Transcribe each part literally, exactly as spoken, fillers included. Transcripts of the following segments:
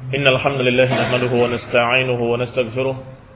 إن الحمد لله نحمده ونستعينه ونستغفره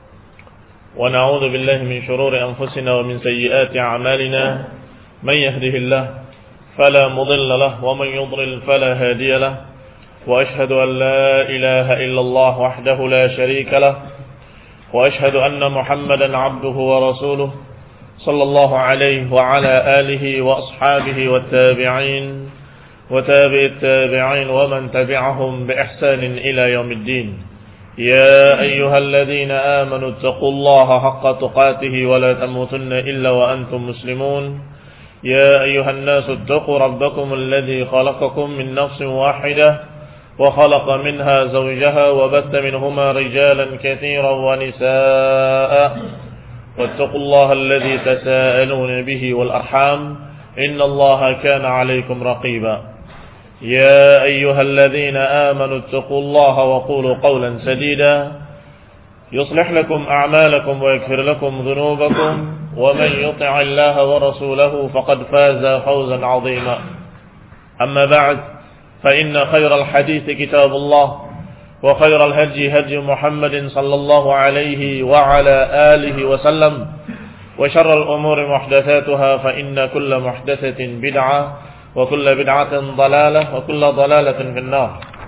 ونعوذ بالله من شرور أنفسنا ومن سيئات أعمالنا من يهده الله فلا مضل له ومن يضلل فلا هادي له وأشهد أن لا إله إلا الله وحده لا شريك له وأشهد أن محمدا عبده ورسوله صلى الله عليه وعلى آله وأصحابه والتابعين وتابع التابعين ومن تبعهم بإحسان إلى يوم الدين. يا أيها الذين آمنوا اتقوا الله حق تقاته ولا تموتن إلا وأنتم مسلمون. يا أيها الناس اتقوا ربكم الذي خلقكم من نفس واحدة وخلق منها زوجها وبث منهما رجالا كثيرا ونساء واتقوا الله الذي تساءلون به والأرحام إن الله كان عليكم رقيبا. يا أيها الذين آمنوا اتقوا الله وقولوا قولا سديدا يصلح لكم أعمالكم ويغفر لكم ذنوبكم ومن يطع الله ورسوله فقد فاز فوزا عظيما. أما بعد فإن خير الحديث كتاب الله وخير الهدي هدي محمد صلى الله عليه وعلى آله وسلم وشر الأمور محدثاتها فإن كل محدثة بدعة وكل بدعة ضلالة وكل ضلالة في النار.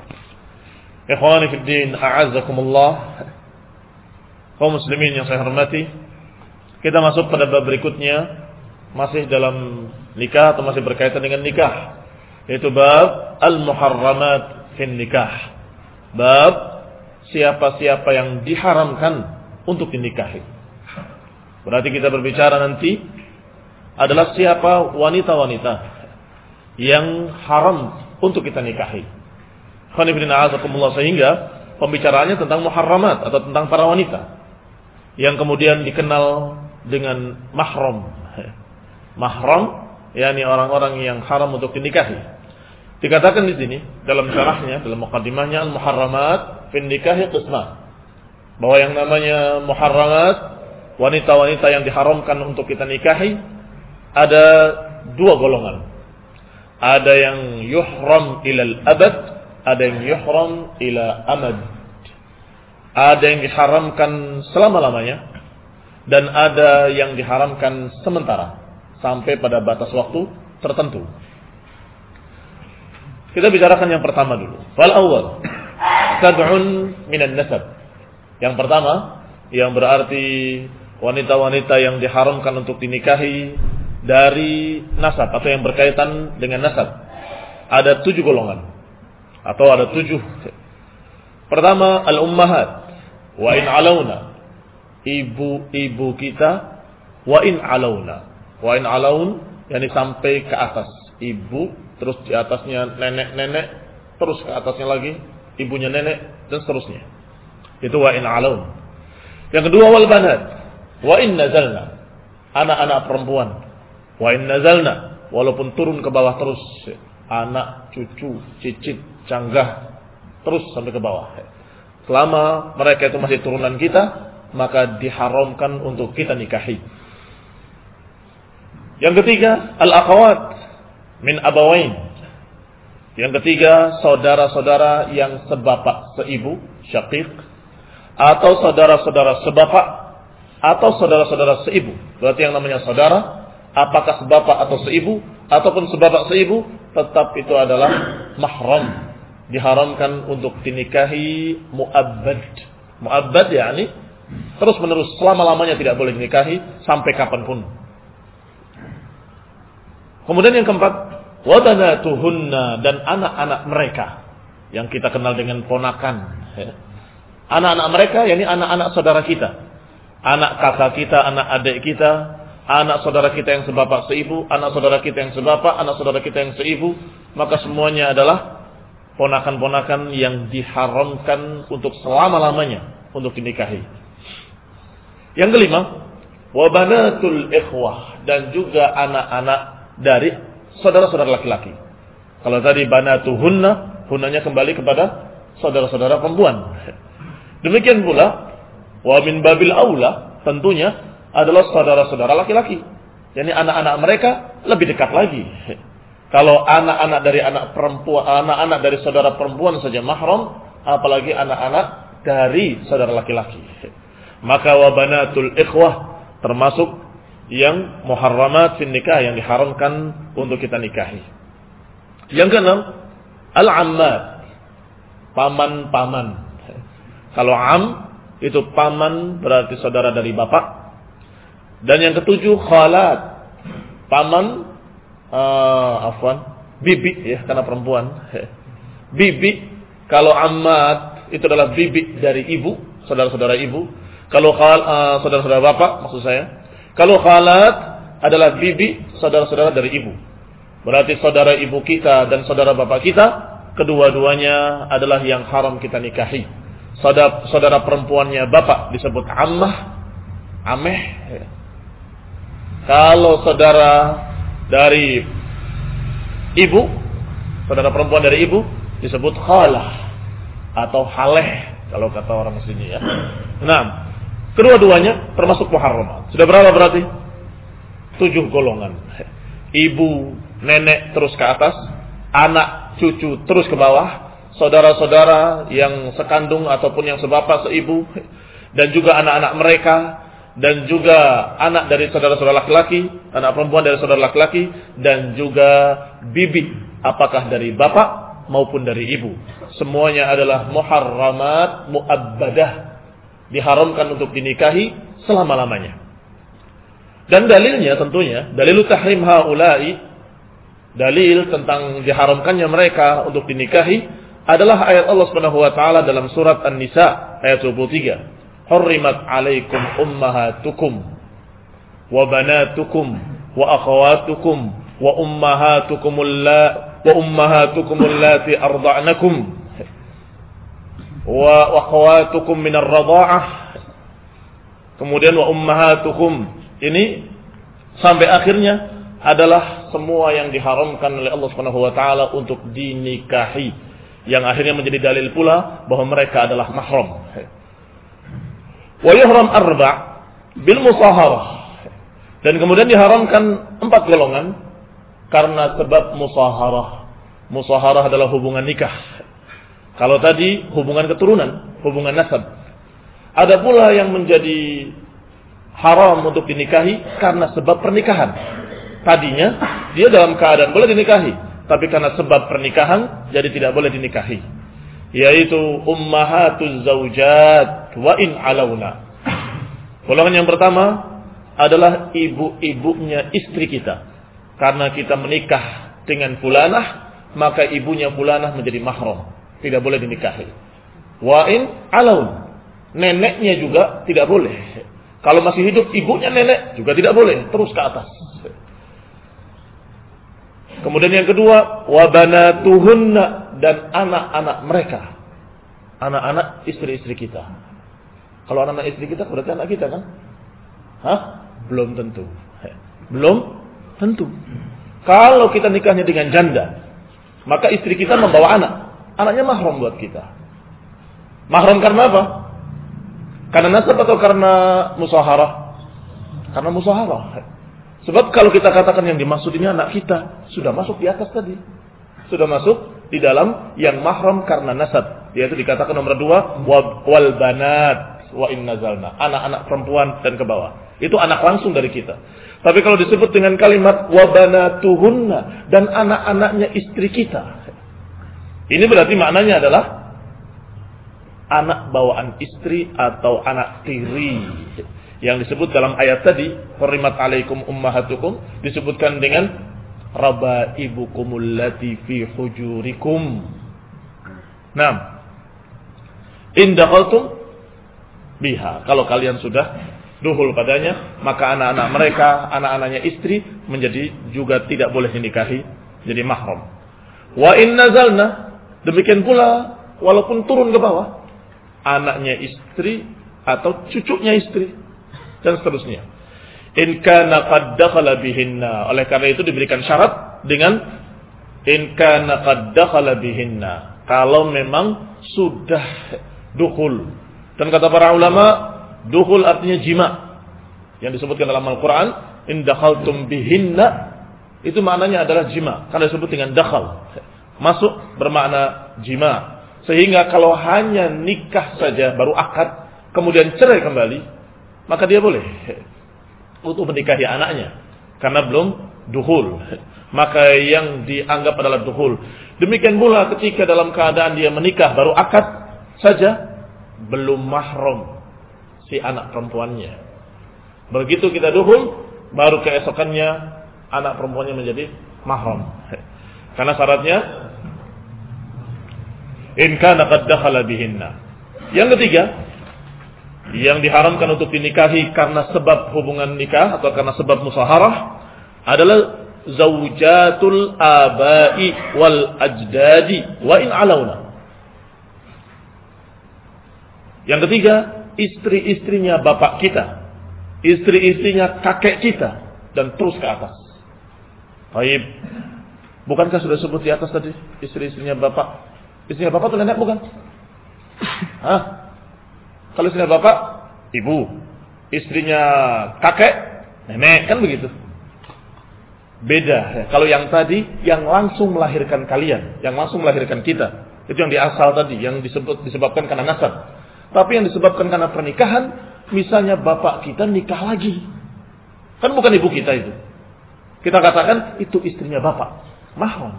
Ikhwani fi din, a'azzakumullah. Kaum muslimin yang saya hormati, kita masuk pada bab berikutnya, masih dalam nikah atau masih berkaitan dengan nikah, yaitu bab al-muharramat fi nikah. Bab siapa-siapa yang diharamkan untuk dinikahi. Berarti kita berbicara nanti adalah siapa wanita-wanita yang haram untuk kita nikahi. Sehingga pembicaraannya tentang muharramat atau tentang para wanita yang kemudian dikenal dengan mahram. Mahram yakni orang-orang yang haram untuk dinikahi. Dikatakan di sini dalam syarahnya, dalam muqaddimahnya, al-muharramat fi nikahi qisman. Bahwa yang namanya muharramat, wanita-wanita yang diharamkan untuk kita nikahi, ada dua golongan. Ada yang yuhram ilal abad, ada yang yuhram ila amad. Ada yang diharamkan selama-lamanya, dan ada yang diharamkan sementara sampai pada batas waktu tertentu. Kita bicarakan yang pertama dulu. Fal awal sab'un minan nasab. Yang pertama, yang berarti wanita-wanita yang diharamkan untuk dinikahi dari nasab atau yang berkaitan dengan nasab. Ada tujuh golongan atau ada tujuh. Pertama, al-ummahat wa in alauna, ibu-ibu kita, wa in alauna, wa in alaun yakni sampai ke atas, ibu terus di atasnya nenek-nenek, terus ke atasnya lagi ibunya nenek dan seterusnya. Itu wa in alaun. Yang kedua, wal banat wa in nazalna, anak-anak perempuan. Wa in nazalna, walaupun turun ke bawah terus, anak, cucu, cicit, canggah, terus sampai ke bawah. Selama mereka itu masih turunan kita, maka diharamkan untuk kita nikahi. Yang ketiga, al-akhawat min abawain. Yang ketiga, saudara-saudara yang sebapak, seibu, syaqiq, atau saudara-saudara sebapak, atau saudara-saudara seibu. Berarti yang namanya saudara, apakah sebapak atau seibu, ataupun sebapak seibu, tetap itu adalah mahram. Diharamkan untuk dinikahi mu'abbad. Mu'abbad yakni terus menerus, selama-lamanya tidak boleh dinikahi sampai kapanpun. Kemudian yang keempat, wabanatuhunna, dan anak-anak mereka yang kita kenal dengan ponakan. Anak-anak mereka yakni anak-anak saudara kita, anak kakak kita, anak adik kita, anak saudara kita yang sebapak seibu, anak saudara kita yang sebapak, anak saudara kita yang seibu, maka semuanya adalah ponakan-ponakan yang diharamkan untuk selama-lamanya untuk dinikahi. Yang kelima, wabanatul ikhwah, dan juga anak-anak dari saudara-saudara laki-laki. Kalau tadi banatuhunna, hunnanya kembali kepada saudara-saudara perempuan. Demikian pula, wa min babil aula, tentunya adalah saudara-saudara laki-laki. Yani anak-anak mereka lebih dekat lagi. Kalau anak-anak dari anak perempuan, anak-anak dari saudara perempuan saja mahram, apalagi anak-anak dari saudara laki-laki. Maka wa banatul ikhwah termasuk yang muharramat fin nikah, yang diharamkan untuk kita nikahi. Yang keenam, al-ammat, paman-paman. Kalau am itu paman berarti saudara dari bapak. Dan yang ketujuh, khalat, paman uh, afwan, bibi ya, karena perempuan. Bibi, kalau ammat itu adalah bibi dari ibu, saudara-saudara ibu. Kalau khal, uh, saudara-saudara bapak maksud saya. Kalau khalat adalah bibi, saudara-saudara dari ibu. Berarti saudara ibu kita dan saudara bapak kita, kedua-duanya adalah yang haram kita nikahi. Saudara, saudara perempuannya bapak disebut ammah, ameh. Kalau saudara dari ibu, saudara perempuan dari ibu disebut khalah atau haleh kalau kata orang sini ya. Nah, kedua-duanya termasuk muharram. Sudah berapa berarti? Tujuh golongan. Ibu, nenek terus ke atas, anak, cucu terus ke bawah, saudara-saudara yang sekandung ataupun yang sebapak, seibu, dan juga anak-anak mereka, dan juga anak dari saudara-saudara laki-laki, anak perempuan dari saudara laki-laki, dan juga bibi, apakah dari bapak maupun dari ibu. Semuanya adalah muharramat mu'abbadah, diharamkan untuk dinikahi selama-lamanya. Dan dalilnya tentunya, dalil tahrim haula'i, dalil tentang diharamkannya mereka untuk dinikahi adalah ayat Allah Subhanahu wa taala dalam surat An-Nisa ayat dua puluh tiga. Hurrimat 'alaikum ummahatukum wa banatukum wa akhawatukum wa ummahatukum alla wa ummahatukum allati arda'nakum wa akhawatukum min ar-radha'ah. Kemudian wa ummahatukum, ini sampai akhirnya adalah semua yang diharamkan oleh Allah Subhanahu wa taala untuk dinikahi, yang akhirnya menjadi dalil pula bahwa mereka adalah mahram. Wa yuhram arba' bil musaharah, dan kemudian diharamkan empat golongan karena sebab musaharah. Musaharah adalah hubungan nikah. Kalau tadi hubungan keturunan, hubungan nasab. Ada pula yang menjadi haram untuk dinikahi karena sebab pernikahan. Tadinya dia dalam keadaan boleh dinikahi, tapi karena sebab pernikahan jadi tidak boleh dinikahi. Yaitu ummahatuz zaujat wa in alauna. Golongan yang pertama adalah ibu-ibunya istri kita. Karena kita menikah dengan fulanah, maka ibunya fulanah menjadi mahram, tidak boleh dinikahi. Wa in alaun, neneknya juga tidak boleh. Kalau masih hidup ibunya nenek juga tidak boleh, terus ke atas. Kemudian yang kedua, wa banatuhunna, dan anak-anak mereka. Anak-anak istri-istri kita. Kalau anak-anak istri kita berarti anak kita kan? Hah? Belum tentu. Belum tentu. Kalau kita nikahnya dengan janda, maka istri kita membawa anak. Anaknya mahram buat kita. Mahram karena apa? Karena nasab atau karena musaharah? Karena musaharah. Sebab kalau kita katakan yang dimaksud ini anak kita, sudah masuk di atas tadi. Sudah masuk di dalam yang mahram karena nasab. Yaitu dikatakan nomor dua, wal banat wa in nazalna. Anak-anak perempuan dan ke bawah. Itu anak langsung dari kita. Tapi kalau disebut dengan kalimat wa banatuhunna, dan anak-anaknya istri kita. Ini berarti maknanya adalah anak bawaan istri atau anak tiri. Yang disebut dalam ayat tadi, hurrimat 'alaikum ummahatukum, disebutkan dengan rabaibukumul lati fi hujurikum. Naam. In dakhaltum biha, kalau kalian sudah duhul padanya, maka anak-anak mereka, anak-anaknya istri menjadi juga tidak boleh dinikahi, jadi mahram. Wa in nazalna, demikian pula walaupun turun ke bawah, anaknya istri atau cucunya istri dan seterusnya. In kana qad dakhala bihinna, oleh karena itu diberikan syarat dengan in kana qad dakhala bihinna, kalau memang sudah dukhul. Dan kata para ulama, dukhul artinya jima. Yang disebutkan dalam Al-Qur'an, in dakhaltum bihinna, itu maknanya adalah jima, karena disebut dengan dakhal. Masuk bermakna jima. Sehingga kalau hanya nikah saja baru akad, kemudian cerai kembali, maka dia boleh untuk menikahi anaknya karena belum duhul. Maka yang dianggap adalah duhul. Demikian pula ketika dalam keadaan dia menikah baru akad saja, belum mahram si anak perempuannya. Begitu kita duhul, baru keesokannya anak perempuannya menjadi mahram. Karena syaratnya in kana qad dakhala bihinna. Yang ketiga, yang diharamkan untuk dinikahi karena sebab hubungan nikah atau karena sebab musaharah adalah zaujatul abai wal ajdadi wa in alauna. Yang ketiga, istri-istrinya bapak kita, istri-istrinya kakek kita, dan terus ke atas. Baik. Bukankah sudah sebut di atas tadi istri-istrinya bapak? Istrinya bapak itu nenek bukan? Hah? Kalau istrinya bapak, ibu. Istrinya kakek, nenek, kan begitu. Beda ya. Kalau yang tadi yang langsung melahirkan kalian, yang langsung melahirkan kita, itu yang di asal tadi, yang disebut disebabkan karena nasab. Tapi yang disebabkan karena pernikahan, misalnya bapak kita nikah lagi, kan bukan ibu kita itu. Kita katakan itu istrinya bapak, mahram.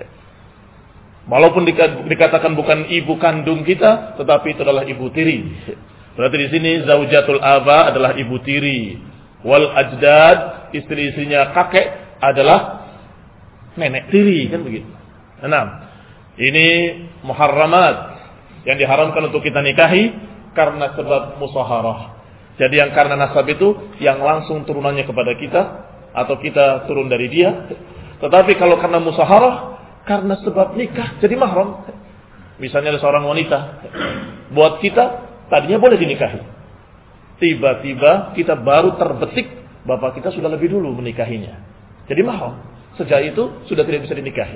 Walaupun dikatakan bukan ibu kandung kita, tetapi itu adalah ibu tiri. Berarti di sini zaujatul aba adalah ibu tiri, wal ajdad, istri-istrinya kakek adalah nenek tiri, kan begitu. Enam. Ini muharramat yang diharamkan untuk kita nikahi karena sebab musaharah. Jadi yang karena nasab itu yang langsung turunannya kepada kita atau kita turun dari dia. Tetapi kalau karena musaharah, karena sebab nikah jadi mahram. Misalnya ada seorang wanita, buat kita tadinya boleh dinikahi. Tiba-tiba kita baru terbetik bapak kita sudah lebih dulu menikahinya. Jadi mahram. Sejak itu sudah tidak bisa dinikahi.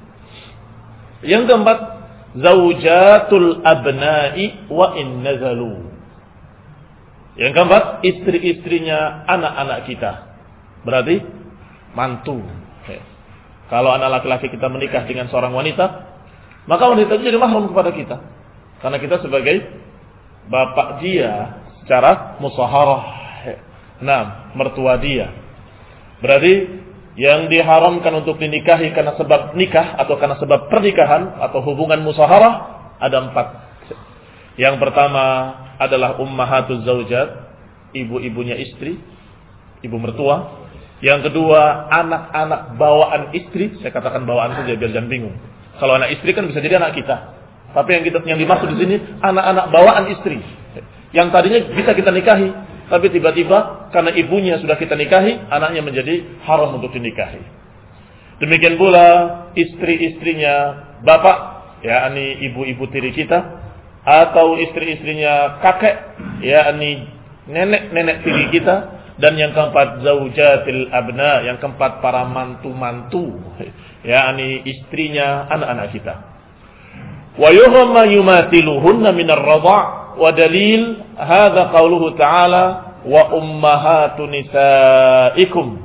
Yang keempat, zaujatul abna'i wa in nazalu. Yang keempat, istri-istrinya anak-anak kita. Berarti mantu. Kalau anak laki-laki kita menikah dengan seorang wanita, maka wanita itu jadi mahram kepada kita. Karena kita sebagai bapak dia secara musaharah. Nah, mertua dia. Berarti yang diharamkan untuk dinikahi karena sebab nikah atau karena sebab pernikahan atau hubungan musaharah ada empat. Yang pertama adalah ummahatuz zaujat, ibu-ibunya istri, ibu mertua. Yang kedua, anak-anak bawaan istri. Saya katakan bawaan saja biar jangan bingung. Kalau anak istri kan bisa jadi anak kita. Tapi yang kita, yang dimaksud di sini anak-anak bawaan istri. Yang tadinya bisa kita nikahi, tapi tiba-tiba karena ibunya sudah kita nikahi, anaknya menjadi haram untuk dinikahi. Demikian pula istri-istrinya bapak, yakni ibu-ibu tiri kita, atau istri-istrinya kakek, yakni nenek-nenek tiri kita. Dan yang keempat, zaujatil abna, yang keempat para mantu-mantu, yakni istrinya anak-anak kita. Wa yuhram ma yumathiluhunna min ar-radha' wa dalil hadza qauluhu ta'ala wa ummahatu nisaikum.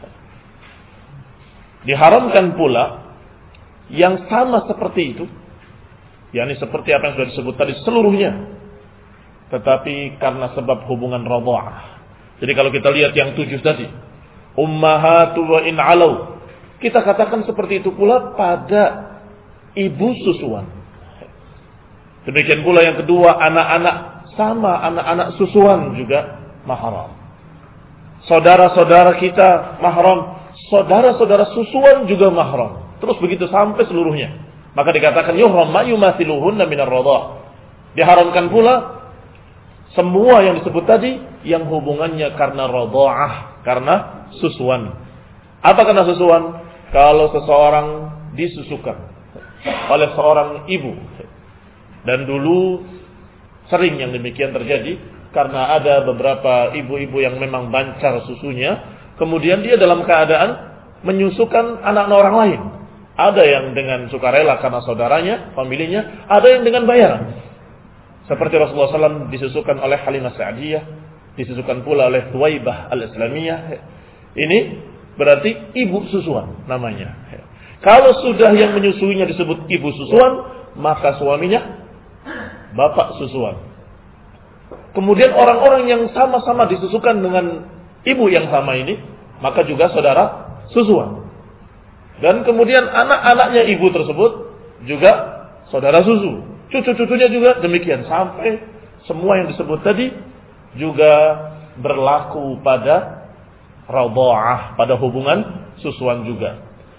Diharamkan pula yang sama seperti itu, yakni seperti apa yang sudah disebut tadi seluruhnya, tetapi karena sebab hubungan radha'ah. Jadi kalau kita lihat yang tujuh tadi, ummahatu wa in alau, kita katakan seperti itu pula pada ibu susuan. Demikian pula yang kedua, anak-anak sama anak-anak susuan juga mahram. Saudara-saudara kita mahram, saudara-saudara susuan juga mahram. Terus begitu sampai seluruhnya. Maka dikatakan yuhram ma yumathiluhunna minar radha'. Diharamkan pula semua yang disebut tadi yang hubungannya karena radha'ah, karena susuan. Apa karena susuan? Kalau seseorang disusukan oleh seorang ibu. Dan dulu sering yang demikian terjadi karena ada beberapa ibu-ibu yang memang bancar susunya, kemudian dia dalam keadaan menyusukan anak-anak orang lain. Ada yang dengan sukarela karena saudaranya, familinya, ada yang dengan bayaran. Seperti Rasulullah shallallahu alaihi wasallam disusukan oleh Halimah Sa'diyah, disusukan pula oleh Thuwaibah al-Islamiyah. Ini berarti ibu susuan namanya. Kalau sudah yang menyusuinya disebut ibu susuan, maka suaminya bapak susuan. Kemudian orang-orang yang sama-sama disusukan dengan ibu yang sama ini, maka juga saudara susuan. Dan kemudian anak-anaknya ibu tersebut juga saudara susu. Cucu-cucunya juga demikian. Sampai semua yang disebut tadi juga berlaku pada radha'ah, pada hubungan susuan juga.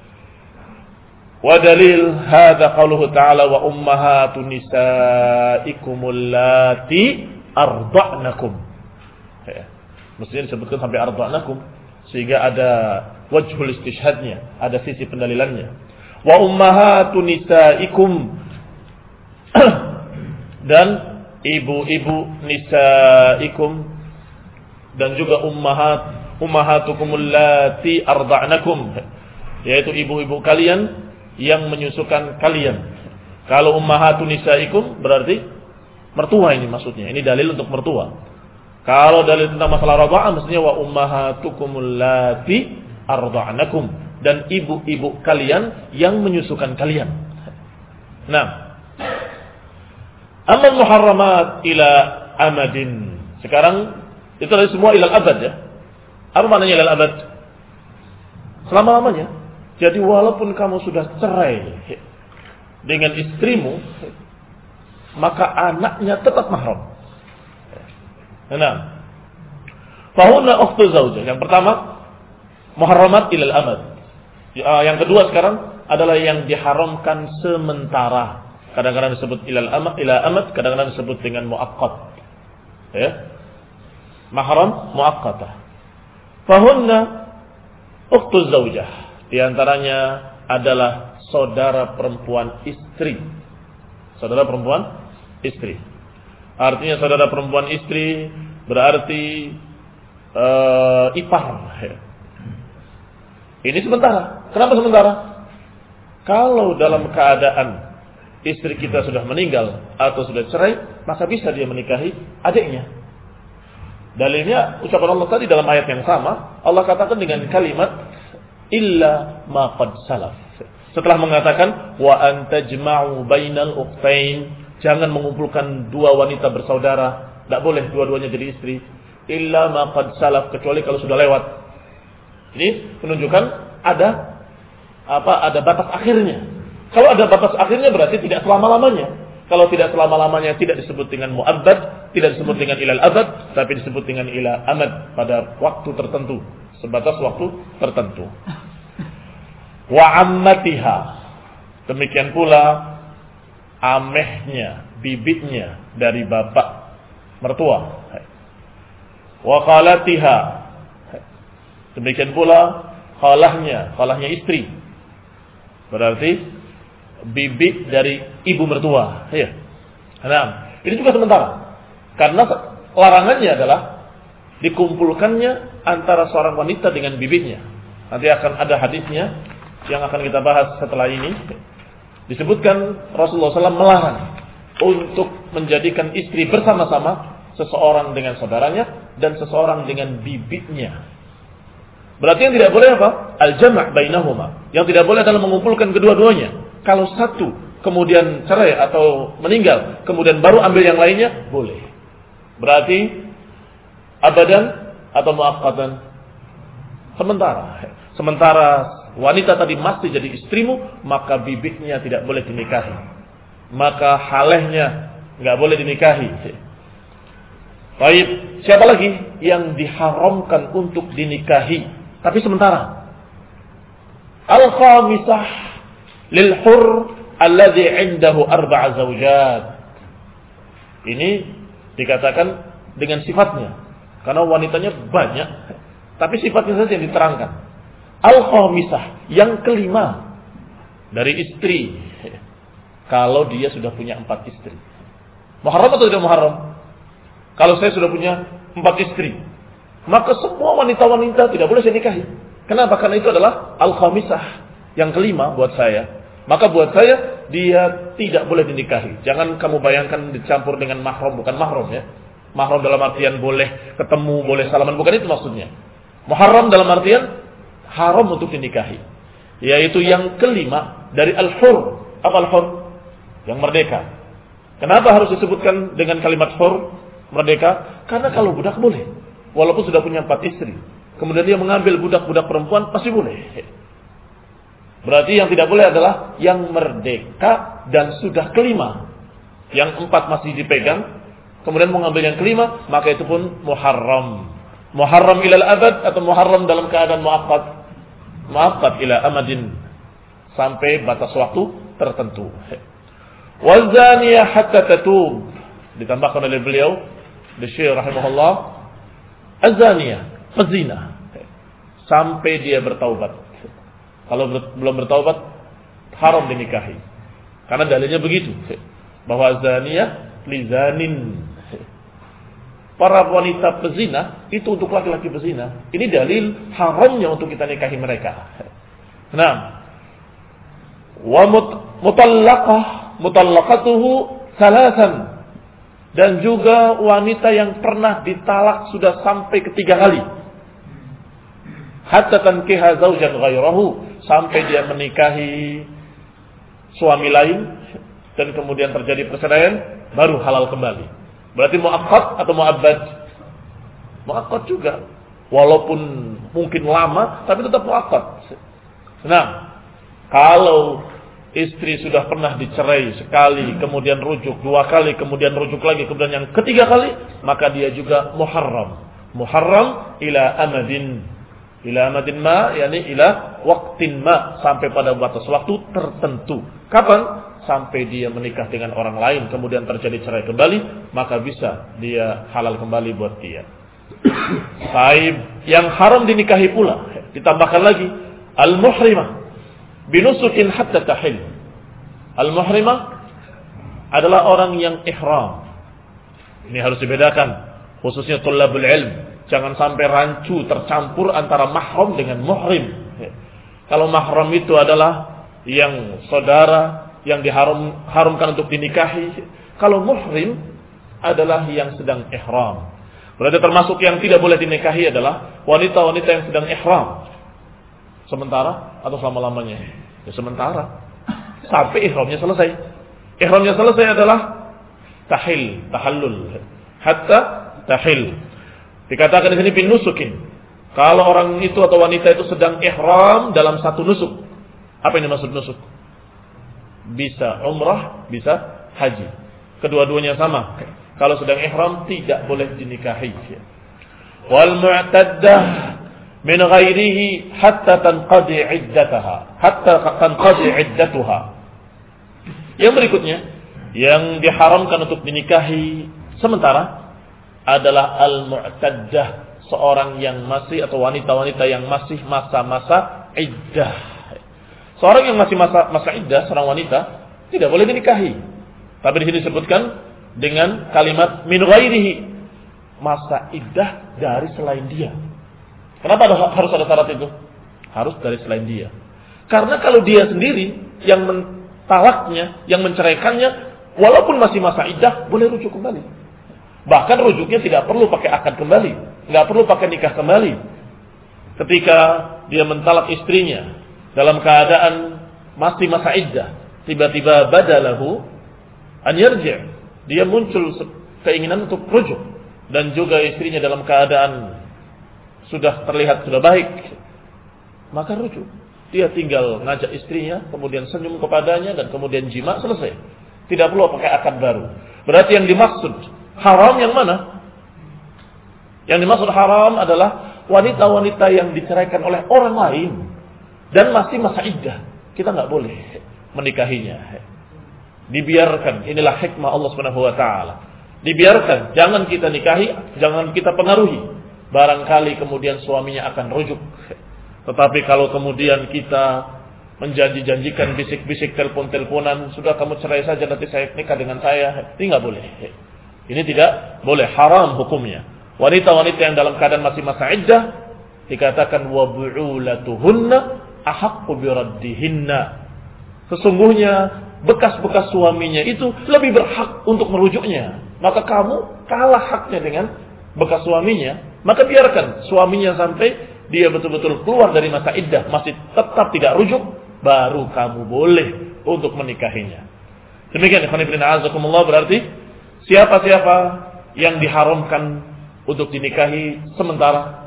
Wa dalil hadza qauluhu ta'ala wa ummahatun nisaikum allati arda'nakum. Ya. Mestinya disebutkan sampai arda'nakum sehingga ada wajhul istishhadnya, ada sisi pendalilannya. Wa ummahatun nisaikum dan ibu-ibu nisaikum dan juga ummahat ummahatukum allati arda'nakum, yaitu ibu-ibu kalian yang menyusukan kalian. Kalau ummahatun nisaikum berarti mertua ini maksudnya. Ini dalil untuk mertua. Kalau dalil tentang masalah radha'ah mestinya wa ummahatukumul lati arda'nakum, dan ibu-ibu kalian yang menyusukan kalian. Nah, amal muharramat ila amadin. Sekarang itu adalah semua ilal abad ya. Apa maknanya ilal abad? Selama-lamanya. Jadi walaupun kamu sudah cerai dengan istrimu, maka anaknya tetap mahram. Nah, fahunna ukhtu zaujah. Yang pertama, muharramat ilal abad. Yang kedua sekarang adalah yang diharamkan sementara. Kadang-kadang disebut ilal amad, ila amad, kadang-kadang disebut dengan muaqqat. Ya. Mahram muaqqatah. Fahunna ukhtu zaujah. Di antaranya adalah saudara perempuan istri. Saudara perempuan istri. Artinya saudara perempuan istri berarti uh, ipar. Ini sementara. Kenapa sementara? Kalau dalam keadaan istri kita sudah meninggal atau sudah cerai, maka bisa dia menikahi adiknya. Dalilnya ucapan Allah tadi dalam ayat yang sama. Allah katakan dengan kalimat illa ma qad salaf. Setelah mengatakan wa antajma'u bainal ukhtain, jangan mengumpulkan dua wanita bersaudara, tidak boleh dua-duanya jadi istri. Illa ma qad salaf, kecuali kalau sudah lewat. Ini menunjukkan ada apa? Ada batas akhirnya. Kalau ada batas akhirnya berarti tidak selama-lamanya. Kalau tidak selama-lamanya tidak disebut dengan mu'abbad, tidak disebut dengan ilal abad, tapi disebut dengan ila amad pada waktu tertentu, sebatas waktu tertentu. Wa ammatiha, demikian pula amehnya, bibitnya dari bapak mertua. Wa khalatiha, demikian pula khalahnya, khalahnya istri. Berarti bibi dari ibu mertua. Ya. Nah, ini juga sementara. Karena larangannya adalah dikumpulkannya antara seorang wanita dengan bibitnya. Nanti akan ada hadisnya yang akan kita bahas setelah ini. Disebutkan Rasulullah shallallahu alaihi wasallam melarang untuk menjadikan istri bersama-sama, seseorang dengan saudaranya dan seseorang dengan bibitnya. Berarti yang tidak boleh apa? Al-jama' bainahuma. Yang tidak boleh adalah mengumpulkan kedua-duanya. Kalau satu kemudian cerai atau meninggal, kemudian baru ambil yang lainnya, boleh. Berarti abadan atau muaqqatan? Sementara. Sementara wanita tadi masih jadi istrimu, maka bibitnya tidak boleh dinikahi. Maka halehnya nggak boleh dinikahi. Baik, siapa lagi yang diharamkan untuk dinikahi tapi sementara? Al-khamisah lil hur alladhi 'indahu arba'a zawjat. Ini dikatakan dengan sifatnya, karena wanitanya banyak, tapi sifatnya saja yang diterangkan. Al-khamisah, yang kelima dari istri, kalau dia sudah punya empat istri. Muharram atau tidak muharram? Kalau saya sudah punya empat istri, maka semua wanita-wanita tidak boleh saya nikahi. Kenapa? Karena itu adalah al-khamisah, yang kelima buat saya. Maka buat saya dia tidak boleh dinikahi. Jangan kamu bayangkan dicampur dengan mahram, bukan mahram ya. Mahram dalam artian boleh ketemu, boleh salaman, bukan itu maksudnya. Muharram dalam artian haram untuk dinikahi. Yaitu yang kelima dari al-hur. Apa al-hur? yang merdeka. Kenapa harus disebutkan dengan kalimat hur, merdeka? Karena kalau budak boleh, walaupun sudah punya empat istri, kemudian dia mengambil budak-budak perempuan, pasti boleh. Berarti yang tidak boleh adalah yang merdeka dan sudah kelima. Yang empat masih dipegang, kemudian mengambil yang kelima, maka itu pun muharram. Muharram ilal abad atau muharram dalam keadaan muaqqat. Muaqqat ila amadin, sampai batas waktu tertentu. Wazaniyah hatta tatub, ditambahkan oleh beliau, Syekh rahimahullah, azaniyah, pezina, sampai dia bertaubat. Kalau belum bertaubat, haram dinikahi. Karena dalilnya begitu, bahwa zaniyah lizanin, para wanita pezina itu untuk laki-laki pezina. Ini dalil haramnya untuk kita nikahi mereka. Nah, wa mutallaqah, mutallaqatuhu salasan, dan juga wanita yang pernah ditalak sudah sampai ketiga kali. Hatta tankiha zaujan ghairahu, sampai dia menikahi suami lain dan kemudian terjadi perceraian, baru halal kembali. Berarti muaqqat atau muabbad? Muaqqat juga, walaupun mungkin lama, tapi tetap muaqqat. Nah, kalau istri sudah pernah dicerai sekali, kemudian rujuk dua kali, kemudian rujuk lagi, kemudian yang ketiga kali, maka dia juga muharram. Muharram ila amadin, ila amadin ma, yakni ila waqtin ma, sampai pada batas waktu tertentu. Kapan? Sampai dia menikah dengan orang lain, kemudian terjadi cerai kembali, maka bisa dia halal kembali buat dia. Baik, yang haram dinikahi pula, ditambahkan lagi al-muhrimah binusukin hatta tahil. Al-muhrimah adalah orang yang ihram. Ini harus dibedakan, khususnya thalabul ilm. Jangan sampai rancu tercampur antara mahram dengan muhrim. Kalau mahram itu adalah yang saudara, yang diharam haramkan untuk dinikahi. Kalau muhrim adalah yang sedang ihram. Berarti termasuk yang tidak boleh dinikahi adalah wanita-wanita yang sedang ihram. Sementara atau selama-lamanya? Ya sementara. Sampai ihramnya selesai. Ihramnya selesai adalah tahil, tahallul. Hatta tahil. Dikatakan di sini bin nusukin. Kalau orang itu atau wanita itu sedang ihram dalam satu nusuk. Apa yang dimaksud nusuk? Bisa umrah, bisa haji. Kedua-duanya sama. Kalau sedang ihram tidak boleh dinikahi. Wal mu'taddah min ghairihi hatta tanqadi iddataha, hatta tanqadi iddatuha. Yang berikutnya, yang diharamkan untuk dinikahi sementara adalah al-mu'taddah, seorang yang masih atau wanita-wanita yang masih masa-masa iddah. Seorang yang masih masa masa iddah, seorang wanita tidak boleh dinikahi. Tapi di sini disebutkan dengan kalimat min ghairihi, masa iddah dari selain dia. Kenapa ada, harus ada syarat itu? Harus dari selain dia. Karena kalau dia sendiri yang mentalaknya, yang menceraikannya, walaupun masih masa iddah, boleh rujuk kembali. Bahkan rujuknya tidak perlu pakai akad kembali, nggak perlu pakai nikah kembali. Ketika dia mentalak istrinya dalam keadaan masih masa iddah, tiba-tiba badalahu an yarji', dia muncul keinginan untuk rujuk, dan juga istrinya dalam keadaan sudah terlihat sudah baik, maka rujuk. Dia tinggal ngajak istrinya, kemudian senyum kepadanya, dan kemudian jima, selesai. Tidak perlu pakai akad baru. Berarti yang dimaksud haram yang mana? Yang dimaksud haram adalah wanita-wanita yang diceraikan oleh orang lain dan masih masa iddah. Kita nggak boleh menikahinya. Dibiarkan. Inilah hikmah Allah Subhanahu wa taala. Dibiarkan, jangan kita nikahi, jangan kita pengaruhi. Barangkali kemudian suaminya akan rujuk. Tetapi kalau kemudian kita menjanji-janjikan, bisik-bisik, telepon-teleponan, sudah kamu cerai saja, nanti saya nikah dengan saya, ini nggak boleh. Ini tidak boleh, haram hukumnya. Wanita-wanita yang dalam keadaan masih masa iddah dikatakan wa bu'ulatuhunna ahaqqu biraddihinna. Sesungguhnya bekas-bekas suaminya itu lebih berhak untuk merujuknya. Maka kamu kalah haknya dengan bekas suaminya, maka biarkan suaminya sampai dia betul-betul keluar dari masa iddah, masih tetap tidak rujuk, baru kamu boleh untuk menikahinya. Demikian ikhwan fillah azakumullah, berarti siapa-siapa yang diharamkan untuk dinikahi sementara,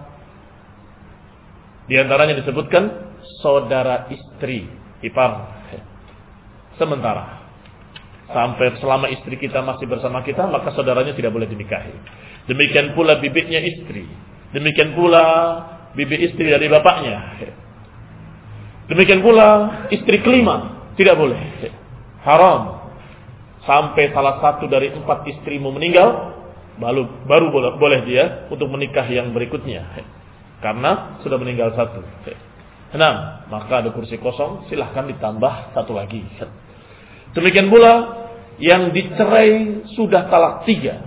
di antaranya disebutkan saudara istri, ipar, sementara. Sampai selama istri kita masih bersama kita, maka saudaranya tidak boleh dinikahi. Demikian pula bibitnya istri. Demikian pula bibi istri dari bapaknya. Demikian pula istri kelima, tidak boleh. Haram. Sampai salah satu dari empat istrimu meninggal, baru, baru boleh, boleh dia untuk menikah yang berikutnya. Karena sudah meninggal satu. Enam, maka ada kursi kosong, silahkan ditambah satu lagi. Demikian pula yang dicerai sudah talak tiga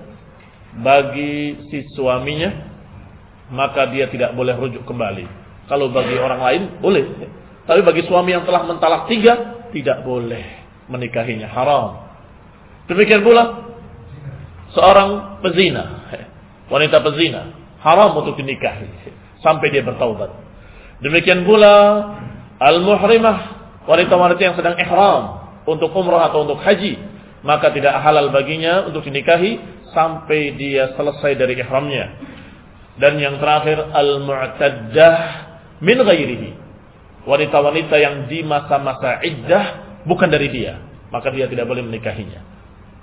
bagi si suaminya, maka dia tidak boleh rujuk kembali. Kalau bagi orang lain boleh, tapi bagi suami yang telah mentalak tiga tidak boleh menikahinya, haram. Demikian pula seorang pezina, wanita pezina, haram untuk dinikahi sampai dia bertaubat. Demikian pula al-muhrimah, wanita-wanita yang sedang ihram untuk umrah atau untuk haji, maka tidak halal baginya untuk dinikahi sampai dia selesai dari ihramnya. Dan yang terakhir al-mu'taddah min ghairihi, wanita-wanita yang di masa-masa iddah bukan dari dia, maka dia tidak boleh menikahinya.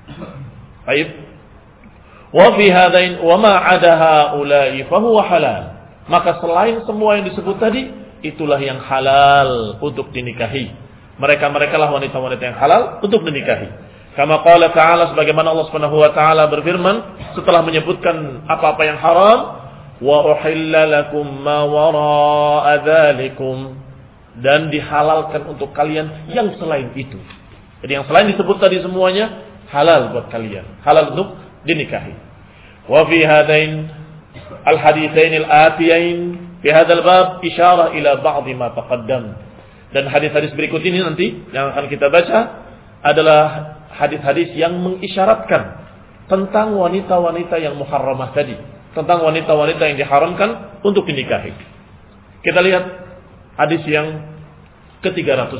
Baik. Wa fi hadain wa ma 'ada haula'i fa huwa halal. Maka selain semua yang disebut tadi, itulah yang halal untuk dinikahi. Mereka-mereka lah wanita-wanita yang halal untuk dinikahi. Kama qala ta'ala, sebagaimana Allah Subhanahu wa taala berfirman setelah menyebutkan apa-apa yang haram, wa uhilla lakum ma wara'a dzalikum, dan dihalalkan untuk kalian yang selain itu. Jadi yang selain disebut tadi semuanya halal buat kalian, halal untuk dinikahi. Wa fi hadain al-haditsain al-atiyain fi hadzal bab isyarah ila ba'd ma taqaddam. Dan hadis-hadis berikut ini nanti yang akan kita baca adalah hadis-hadis yang mengisyaratkan tentang wanita-wanita yang muharramah tadi, tentang wanita-wanita yang diharamkan untuk dinikahi. Kita lihat hadis yang ke tiga ratus.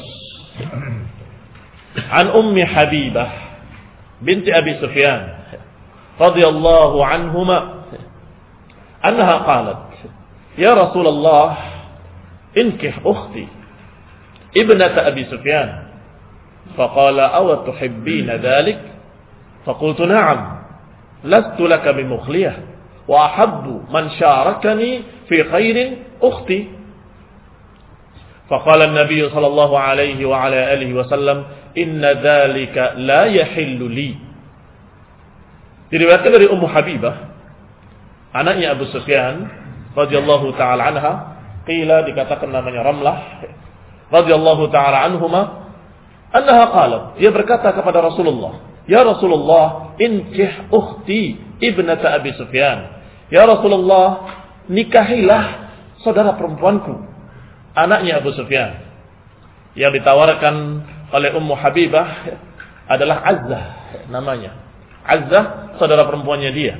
An Ummi Habibah binti Abi Sufyan radhiyallahu anhuma annaha qalat ya Rasulullah inkih ukhti ibnata Abi Sufyan faqala aw tuhibbina dhalik faqultu na'am lastu laka bimukhliyah wa ahabbu man syarakani fi khairin ukhti faqala an-nabiy sallallahu alaihi wa ala alihi wasallam inna dzalika la yahillu li. Diriwayatkan dari Ummu Habibah, anaknya Abu Sufyan radhiyallahu taala anha, qila dikatakan namanya Ramlah radhiyallahu taala anhuma, annaha qalat, dia berkata kepada Rasulullah, ya Rasulullah, inkih ukhti ibnata Abi Sufyan. Ya Rasulullah, nikahilah saudara perempuanku, anaknya Abu Sufyan. Yang ditawarkan oleh Ummu Habibah adalah Azzah namanya. Azzah saudara perempuannya dia.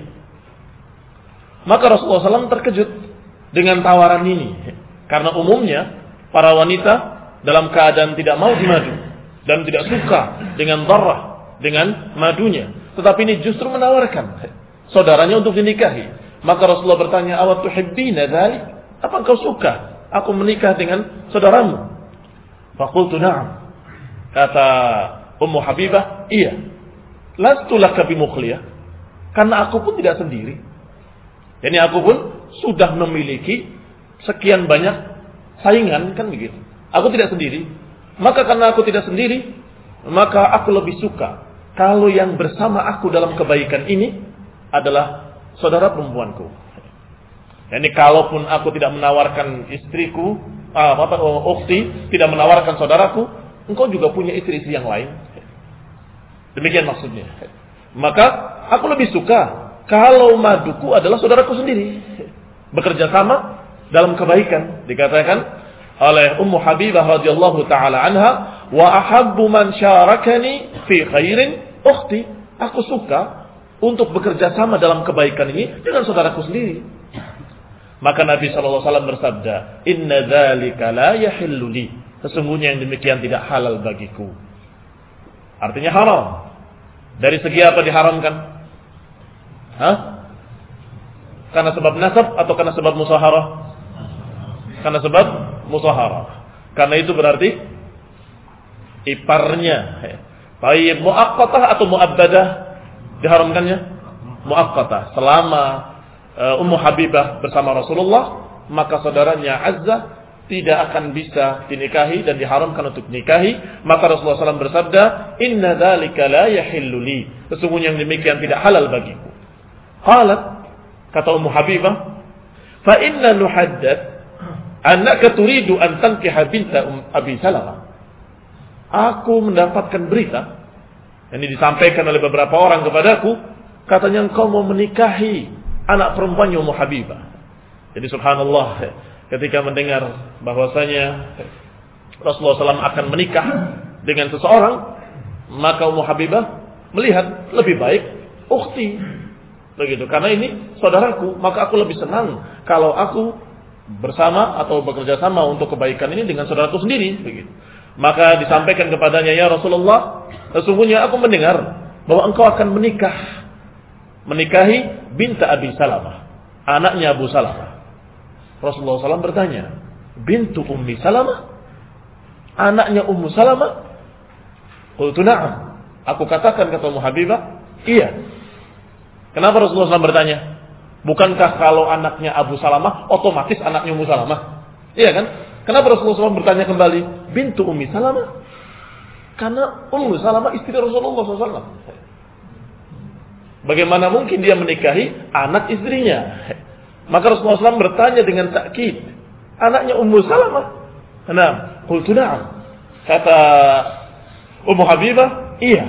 Maka Rasulullah shallallahu alaihi wasallam terkejut dengan tawaran ini. Karena umumnya para wanita dalam keadaan tidak mau dimadu dan tidak suka dengan darah, dengan madunya. Tetapi ini justru menawarkan saudaranya untuk dinikahi. Maka Rasulullah bertanya, awat tuhibbina dzalik? Apa engkau suka aku menikah dengan saudaramu? Faqultu na'am. Kata Ummu Habibah, iya. Lastu laka bimukhliyah. Karena aku pun tidak sendiri. Jadi aku pun sudah memiliki sekian banyak saingan, kan begitu. Aku tidak sendiri. Maka karena aku tidak sendiri, maka aku lebih suka kalau yang bersama aku dalam kebaikan ini adalah saudara perempuanku. Jadi kalaupun aku tidak menawarkan istriku, apa apa ukhti, tidak menawarkan saudaraku, engkau juga punya istri-istri yang lain. Demikian maksudnya. Maka aku lebih suka kalau maduku adalah saudaraku sendiri. Bekerja sama dalam kebaikan. Dikatakan oleh Ummu Habibah radhiyallahu taala anha, wa ahabbu man syarakani fi khairin ukhti. Aku suka untuk bekerja sama dalam kebaikan ini dengan saudaraku sendiri. Maka Nabi sallallahu alaihi wasallam bersabda, inna dzalika la yahillu li. Sesungguhnya yang demikian tidak halal bagiku. Artinya haram. Dari segi apa diharamkan? Hah? Karena sebab nasab atau karena sebab musaharah? Karena sebab musaharah. Karena itu berarti iparnya. Baik muaqqatah atau muabbadah diharamkannya? Muaqqatah. Selama uh, Ummu Habibah bersama Rasulullah, maka saudaranya Azzah tidak akan bisa dinikahi dan diharamkan untuk dinikahi. Maka Rasulullah shallallahu alaihi wasallam bersabda, Inna dzalika la yahillu li. Sesungguhnya yang demikian tidak halal bagiku. Qalat, kata Ummu Habibah, fa inna nuhaddath annaka turidu an tankiha binta Abi Salamah. Aku mendapatkan berita, ini disampaikan oleh beberapa orang kepadaku, katanya engkau mau menikahi anak perempuannya Ummu Habibah. Jadi subhanallah, ketika mendengar bahwasanya Rasulullah shallallahu alaihi wasallam akan menikah dengan seseorang, maka Ummu Habibah melihat lebih baik ukhti, begitu. Karena ini saudaraku, maka aku lebih senang kalau aku bersama atau bekerja sama untuk kebaikan ini dengan saudaraku sendiri, begitu. Maka disampaikan kepadanya, ya Rasulullah, sesungguhnya aku mendengar bahwa engkau akan menikah, menikahi binta Abi Salamah, anaknya Abu Salamah. Rasulullah shallallahu alaihi wasallam bertanya, bintu Ummi Salamah, anaknya Ummu Salamah? Qultu na'am. Aku katakan, kata Ummu Habibah, iya. Kenapa Rasulullah shallallahu alaihi wasallam bertanya? Bukankah kalau anaknya Abu Salamah otomatis anaknya Ummu Salamah? Iya kan? Kenapa Rasulullah shallallahu alaihi wasallam bertanya kembali, bintu Ummi Salamah? Karena Ummu Salamah istri Rasulullah shallallahu alaihi wasallam. Bagaimana mungkin dia menikahi anak istrinya? Maka Rasulullah shallallahu alaihi wasallam bertanya dengan takkid, anaknya Ummu Salamah? Nah, qultu na'am. Kata Ummu Habibah, iya.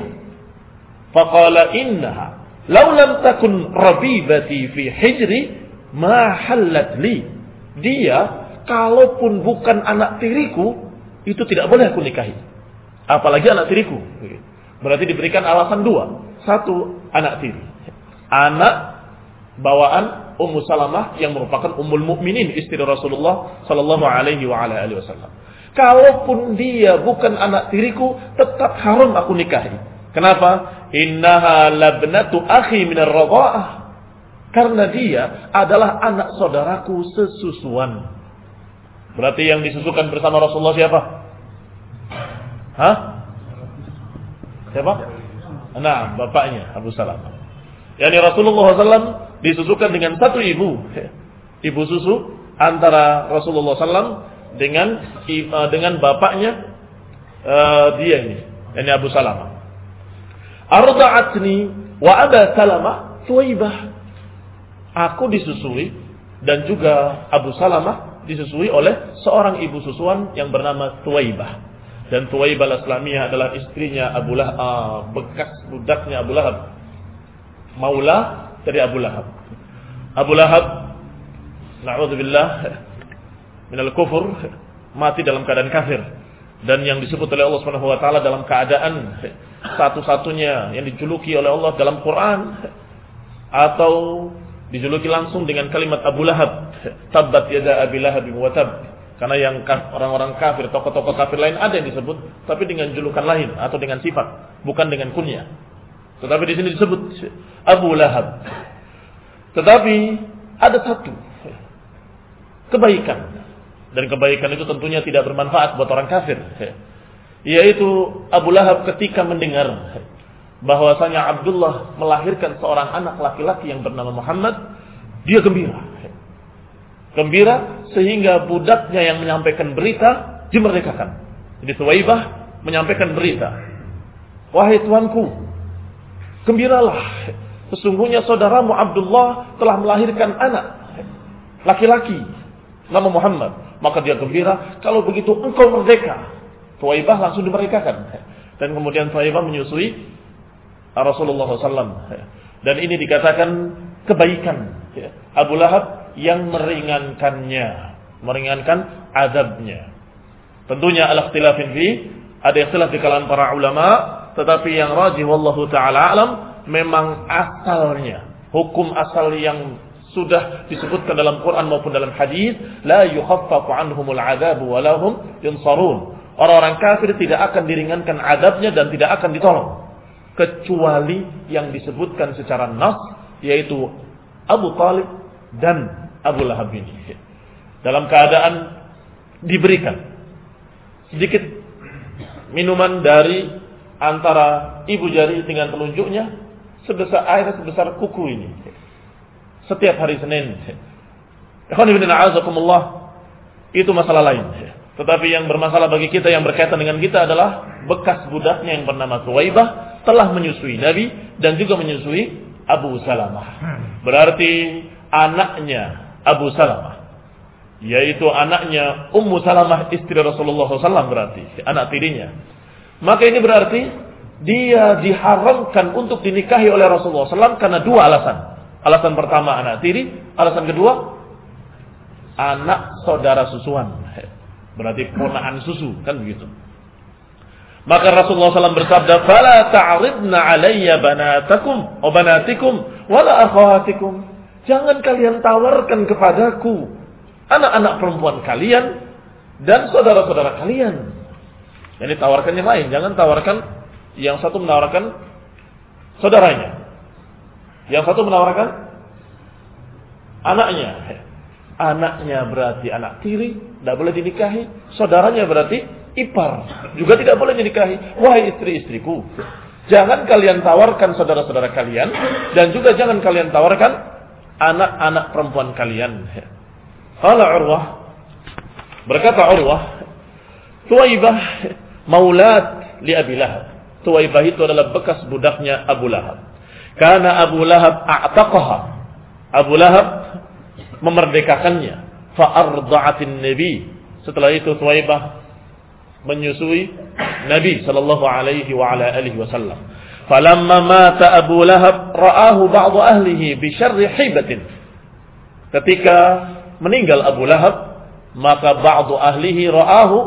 Faqala innaha law lam takun rabibati fi hijri ma halat li. Dia kalaupun bukan anak tiriku, itu tidak boleh aku nikahi. Apalagi anak tiriku. Berarti diberikan alasan dua. Satu, anak tiri. Anak bawaan Ummu Salamah yang merupakan ummul mukminin, istri Rasulullah sallallahu alaihi wa ala alihi wasallam. Kalaupun dia bukan anak tiriku, tetap haram aku nikahi. Kenapa? Innaha labnatu akhi minar radha'ah. Karena dia adalah anak saudaraku sesusuan. Berarti yang disusukan bersama Rasulullah siapa? Hah? Siapa? Nah, bapaknya Abu Salamah. Yani Rasulullah shallallahu alaihi wasallam disusukan dengan satu ibu, ibu susu antara Rasulullah shallallahu alaihi wasallam dengan dengan bapaknya uh, dia ini, yani Abu Salamah. Arda'atni wa Abu Salamah Thuwaibah. Aku disusui dan juga Abu Salamah disusui oleh seorang ibu susuan yang bernama Thuwaibah. Dan Thuwaibah al-Islamiyah adalah istrinya Abu Lahab, uh, bekas budaknya Abu Lahab, maula dari Abu Lahab. Abu Lahab, na'udzubillah minal kufur, mati dalam keadaan kafir. Dan yang disebut oleh Allah Subhanahu wa taala dalam keadaan satu-satunya yang dijuluki oleh Allah dalam Quran, atau dijuluki langsung dengan kalimat Abu Lahab, tabbat yada Abi Lahab wa tab. Karena yang orang-orang kafir, tokoh-tokoh kafir lain ada yang disebut, tapi dengan julukan lain atau dengan sifat, bukan dengan kunyah. Tetapi di sini disebut Abu Lahab. Tetapi ada satu kebaikan, dan kebaikan itu tentunya tidak bermanfaat buat orang kafir, yaitu Abu Lahab ketika mendengar bahwasanya Abdullah melahirkan seorang anak laki-laki yang bernama Muhammad, dia gembira. Gembira sehingga budaknya yang menyampaikan berita dimerdekakan. Jadi Thuwaibah menyampaikan berita, wahai tuanku, gembiralah, sesungguhnya saudaramu Abdullah telah melahirkan anak laki-laki nama Muhammad. Maka dia gembira, kalau begitu engkau merdeka. Thuwaibah langsung dimerdekakan. Dan kemudian Thuwaibah menyusui Rasulullah shallallahu alaihi wasallam. Dan ini dikatakan kebaikan Abu Lahab yang meringankannya, meringankan azabnya. Tentunya al-ikhtilafin fi, ada ikhtilaf di kalangan para ulama, tetapi yang rajih wallahu taala alam, memang asalnya, hukum asal yang sudah disebutkan dalam Quran maupun dalam hadis, la yukhaffafu anhumul adzab wa lahum yunsarun. Orang-orang kafir tidak akan diringankan azabnya dan tidak akan ditolong. kecuali yang disebutkan secara nas, yaitu Abu Talib dan Abu Lahab ini. Dalam keadaan diberikan sedikit minuman dari antara ibu jari dengan telunjuknya sebesar air sebesar kuku ini setiap hari Senin. Ikhwan fillah a'azakumullah, itu masalah lain. Tetapi yang bermasalah bagi kita, yang berkaitan dengan kita adalah bekas budaknya yang bernama Thuwaibah telah menyusui Nabi dan juga menyusui Abu Salamah. Berarti anaknya Abu Salamah, yaitu anaknya Ummu Salamah istri Rasulullah shallallahu alaihi wasallam, berarti anak tirinya. Maka ini berarti dia diharamkan untuk dinikahi oleh Rasulullah shallallahu alaihi wasallam karena dua alasan. Alasan pertama anak tiri, alasan kedua anak saudara susuan, berarti ponaan susu, kan begitu. Maka Rasulullah shallallahu alaihi wasallam bersabda, "Fala ta'ridna 'alayya banatakum wa banatikum wala akhawatikum." Jangan kalian tawarkan kepadaku anak-anak perempuan kalian dan saudara-saudara kalian. Jadi tawarkan yang lain, jangan tawarkan yang satu menawarkan saudaranya, yang satu menawarkan anaknya. Anaknya berarti anak tiri, tidak boleh dinikahi. Saudaranya berarti ipar, juga tidak boleh dinikahi. Wahai istri-istriku, jangan kalian tawarkan saudara-saudara kalian dan juga jangan kalian tawarkan anak-anak perempuan kalian. Qala Urwah, berkata Urwah, Thuwaibah maulat li Abi Lahab. Thuwaibah itu adalah bekas budaknya Abu Lahab. Karena Abu Lahab a'taqaha. Abu Lahab memerdekakannya. Fa'arda'atin Nabi. Setelah itu Thuwaibah menyusui Nabi sallallahu alaihi wa ala alihi wasallam. Falamma mata Abu Lahab ra'ahu ba'du ahlihi bi syarri hibatin. Ketika meninggal Abu Lahab, maka ba'du ahlihi ra'ahu,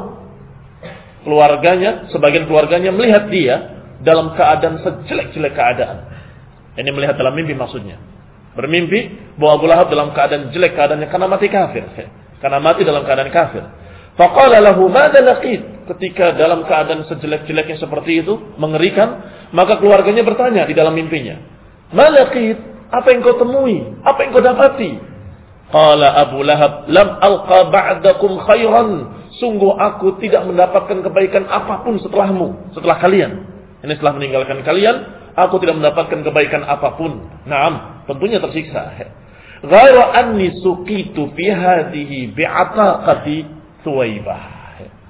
keluarganya, sebagian keluarganya melihat dia dalam keadaan sejelek-jelek keadaan. Ini melihat dalam mimpi maksudnya. Bermimpi bahwa Abu Lahab dalam keadaan jelek keadaannya karena mati kafir. Karena mati dalam keadaan kafir. Faqala lahu madza laqit. Ketika dalam keadaan sejelek-jeleknya seperti itu, mengerikan, maka keluarganya bertanya di dalam mimpinya, "Ma laqit? Apa yang kau temui? Apa yang kau dapati?" Qala Abu Lahab, "Lam alqa ba'dakum khairan." Sungguh aku tidak mendapatkan kebaikan apapun setelahmu, setelah kalian. Ini setelah meninggalkan kalian, aku tidak mendapatkan kebaikan apapun. Naam, tentunya tersiksa. Ghairu anni suqitu fi hadhihi bi'ataqati Thuwaibah.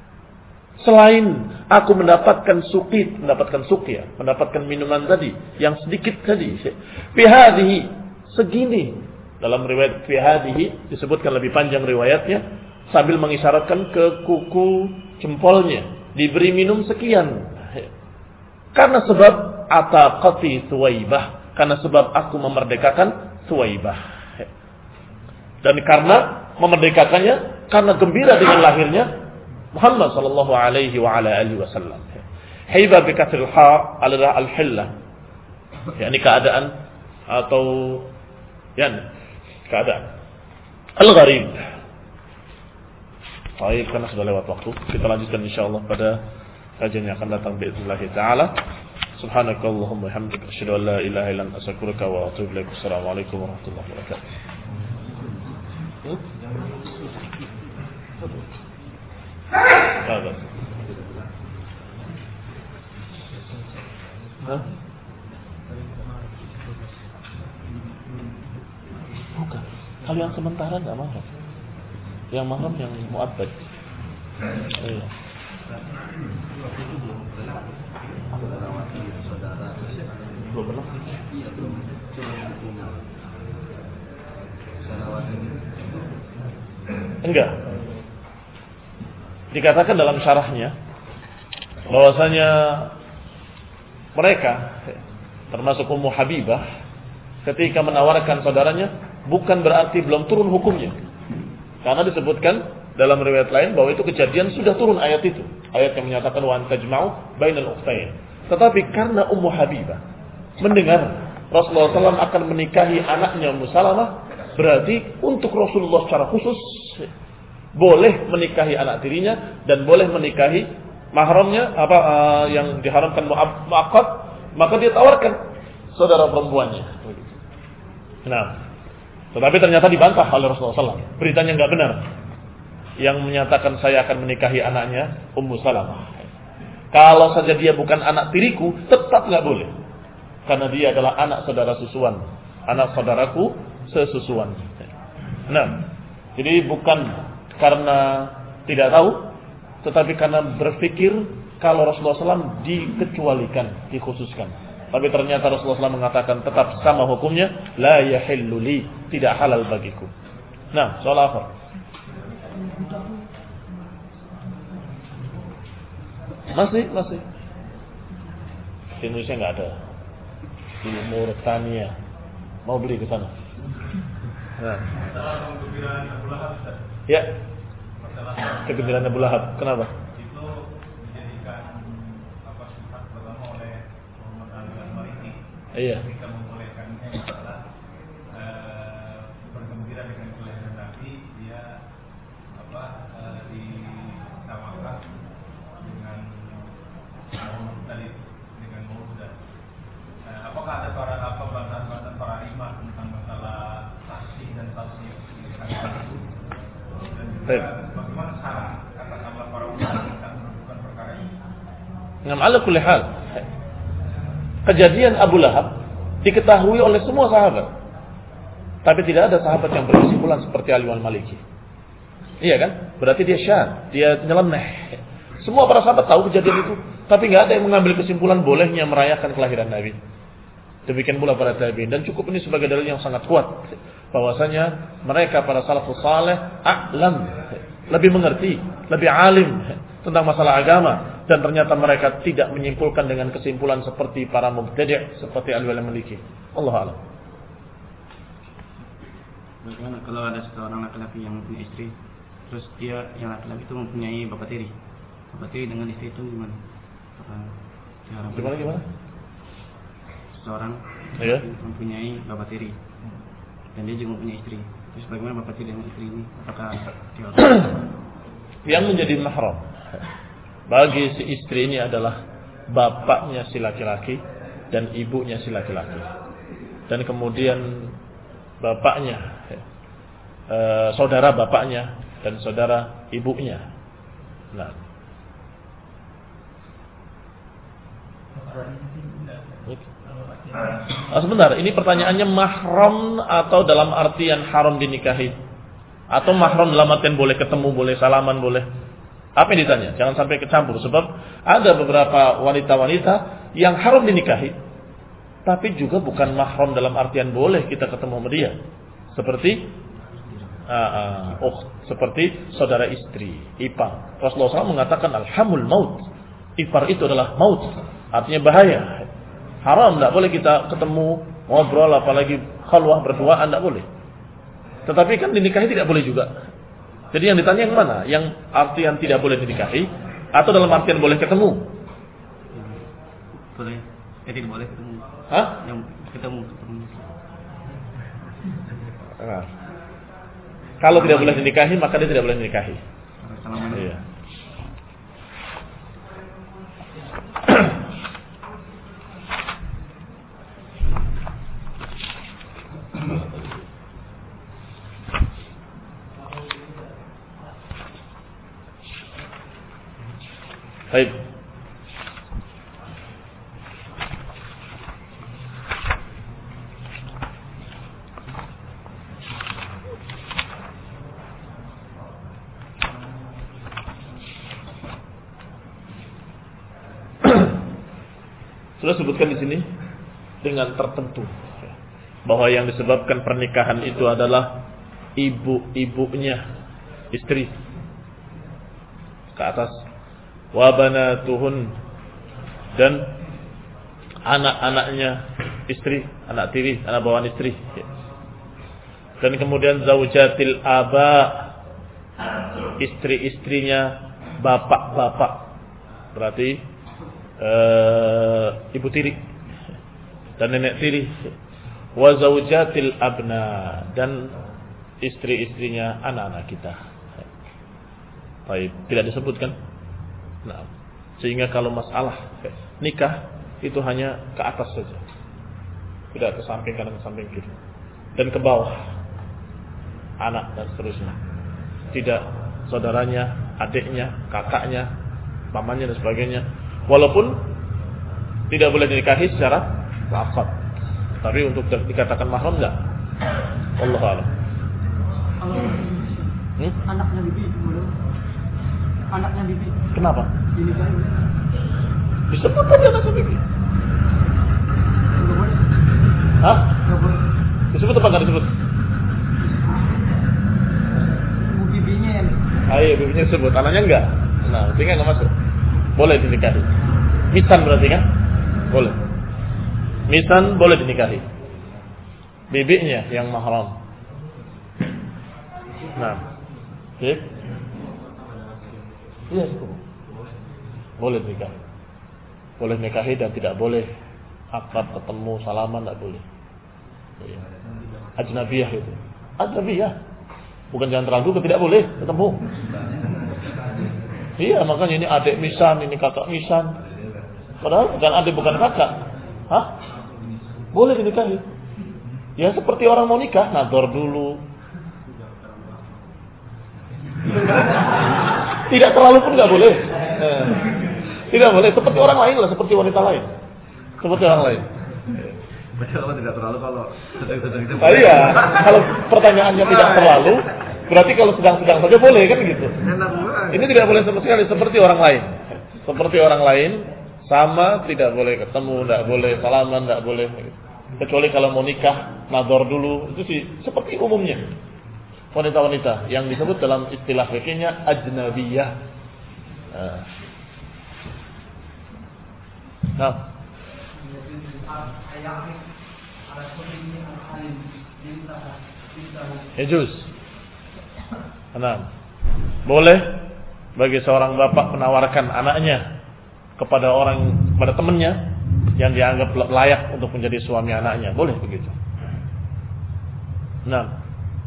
Selain aku mendapatkan sukit, mendapatkan suqya, mendapatkan minuman tadi yang sedikit tadi. Fi hadhihi, segini. Dalam riwayat fi hadhihi disebutkan lebih panjang riwayatnya sambil mengisyaratkan ke kuku jempolnya, diberi minum sekian. Karena sebab ataqati Thuwaibah, karena sebab aku memerdekakan Thuwaibah. Dan karena memerdekakannya, karena gembira dengan lahirnya Muhammad sallallahu alaihi wa ala alihi wasallam. Haiba bi kasril ha adalah al-hillah. yakni keadaan atau yakni keadaan. Al-gharib. Baik, karena sudah lewat waktu, kita lanjutkan insyaallah pada kajian yang akan datang باذنillah taala. Subhanakallahumma wa bihamdika asyhadu an la ilaha illa anta astaghfiruka wa atubu ilaik. Assalamualaikum warahmatullahi wabarakatuh. Hah? Hah? Bukan. Kalau yang sementara enggak mahram. Yang mahram yang mu'abbad. Iya. Belum belum. Enggak. Dikatakan dalam syarahnya bahwasanya mereka termasuk Ummu Habibah ketika menawarkan saudaranya bukan berarti belum turun hukumnya. Karena disebutkan dalam riwayat lain bahwa itu kejadian sudah turun ayat itu, ayat yang menyatakan wa antajma'u bainal ukhtayn. Tetapi karena Ummu Habibah mendengar Rasulullah shallallahu alaihi wasallam akan menikahi anaknya Ummu Salamah, berarti untuk Rasulullah secara khusus boleh menikahi anak tirinya dan boleh menikahi mahramnya apa uh, yang diharamkan mu'aqqad maka dia tawarkan saudara perempuannya. Nah, tetapi ternyata dibantah oleh Rasulullah sallallahu alaihi wasallam. Beritanya enggak benar. Yang menyatakan saya akan menikahi anaknya Ummu Salamah. Kalau saja dia bukan anak tiriku, tetap enggak boleh. Karena dia adalah anak saudara susuan, anak saudaraku sesusuan. Nah, jadi bukan karena tidak tahu, tetapi karena berpikir kalau Rasulullah sallallahu alaihi wasallam dikecualikan, dikhususkan. Tapi ternyata Rasulullah sallallahu alaihi wasallam mengatakan tetap sama hukumnya, la yahillu li, tidak halal bagiku. Nah, soal apa? Masih, masih. Di Indonesia nggak ada. Di Mauritania. Mau beli ke sana. Nah. Ya. Kegembiraan Abu Lahab. Kenapa? Itu dijadikan apa sifat pertama oleh Muhammad Ali Al-Maliki. Iya. Ketika membolehkannya adalah eh, bergembira dengan kelahiran Nabi, dia apa eh, disamakan dengan Muhammad tadi dengan Muhammad. Eh, apakah ada para apa bahasan-bahasan para imam tentang masalah tasih dan tasih dan juga bagaimana cara katakanlah para ulama tentang menentukan perkara ini? Ngam ala kulli hal. Kejadian Abu Lahab diketahui oleh semua sahabat. Tapi tidak ada sahabat yang berkesimpulan seperti Ali Al-Maliki. Iya kan? Berarti dia syad, dia nyeleneh. Semua para sahabat tahu kejadian itu, tapi enggak ada yang mengambil kesimpulan bolehnya merayakan kelahiran Nabi. Demikian pula para tabi'in, dan cukup ini sebagai dalil yang sangat kuat bahwasanya mereka para salafus saleh a'lam, lebih mengerti, lebih alim tentang masalah agama, dan ternyata mereka tidak menyimpulkan dengan kesimpulan seperti para mubtadi', seperti Ali Al-Maliki. Allah a'lam. Bagaimana kalau ada seorang laki-laki yang mempunyai istri, terus dia yang laki-laki itu mempunyai bapak tiri, bapak tiri dengan istri itu gimana? Apa Gimana gimana? Seseorang ya? mempunyai bapak tiri dan dia juga mempunyai istri. Terus bagaimana bapak tiri dengan istri ini? Apakah dia yang menjadi mahram bagi si istri ini adalah bapaknya si laki-laki dan ibunya si laki-laki, dan kemudian bapaknya, e, saudara bapaknya dan saudara ibunya. Nah, nah, sebentar, ini pertanyaannya mahram atau dalam artian haram dinikahi, atau mahram dalam artian boleh ketemu, boleh salaman, boleh. Apa yang ditanya? Jangan sampai kecampur, sebab ada beberapa wanita-wanita yang haram dinikahi, tapi juga bukan mahram dalam artian boleh kita ketemu sama dia, seperti uh, uh, oh, seperti saudara istri, ipar. Rasulullah shallallahu alaihi wasallam mengatakan alhamul maut, ipar itu adalah maut, artinya bahaya. Haram, tidak boleh kita ketemu, ngobrol, apalagi khalwah berduaan, tidak boleh. Tetapi kan dinikahi tidak boleh juga. Jadi yang ditanya yang mana? Yang artian tidak boleh dinikahi, atau dalam artian boleh ketemu? Boleh, eh, tidak boleh ketemu. Hah? Yang ketemu ketemu. Nah. Kalau tidak boleh dinikahi, maka dia tidak boleh dinikahi. Salaman. Iya. Baik. Sudah sebutkan di sini dengan tertentu bahwa yang disebabkan pernikahan itu adalah ibu-ibunya istri ke atas, wa banatuhun, dan anak-anaknya istri, anak tiri, anak bawaan istri. Dan kemudian zaujatil aba, istri-istrinya bapak-bapak, berarti uh, ibu tiri dan nenek tiri. Wa zaujatil abna, dan istri-istrinya anak-anak kita. Baik, tidak disebutkan. Nah, sehingga kalau masalah nikah itu hanya ke atas saja, tidak ke samping kanan, ke samping kiri, dan ke bawah, anak dan seterusnya. Tidak saudaranya, adiknya, kakaknya, pamannya dan sebagainya. Walaupun tidak boleh dinikahi secara muakkad, tapi untuk dikatakan mahram enggak. Wallahu a'lam. Hmm? Anaknya bibi boleh? Anaknya bibi. Kenapa? Dinikahi boleh? Disebut tadi anaknya bibi. Enggak boleh. Hah? Enggak boleh. Disebut apa enggak disebut? Ibu bibinya yang Ayo, bibinya disebut, anaknya enggak. Nah, sehingga enggak masuk. Boleh dinikahi. Misan berarti kan? Boleh. Misan boleh dinikahi. Bibinya yang mahram. Nah, Sip. Iya, boleh nikahi. Boleh nikahi dan tidak boleh akrab, ketemu, salaman, tidak boleh. Iya. Ajnabiyah itu. Ajnabiyah. Bukan jangan terlalu, tidak boleh ketemu. Iya, makanya ini adik misan, ini kakak misan. Padahal bukan adik, bukan kakak. Hah? Boleh dinikahi. Ya seperti orang mau nikah, nador dulu. Tidak terlalu pun nggak boleh. Eh, tidak boleh. Seperti orang lain lah, seperti wanita lain. Seperti orang lain. Kalau tidak terlalu, kalau sedang-sedang itu. Nah, iya. Kalau pertanyaannya tidak terlalu, berarti kalau sedang-sedang saja boleh kan gitu. Ini tidak boleh sama sekali, seperti orang lain. Seperti orang lain, sama tidak boleh ketemu, tidak boleh salaman, tidak boleh. Kecuali kalau mau nikah, nador dulu. Itu sih seperti umumnya. Wanita-wanita yang disebut dalam istilah fikihnya ajnabiyah. Nah. Yajuz. Nah. Boleh bagi seorang bapak menawarkan anaknya kepada orang, kepada temannya yang dianggap layak untuk menjadi suami anaknya. Boleh begitu. Nah.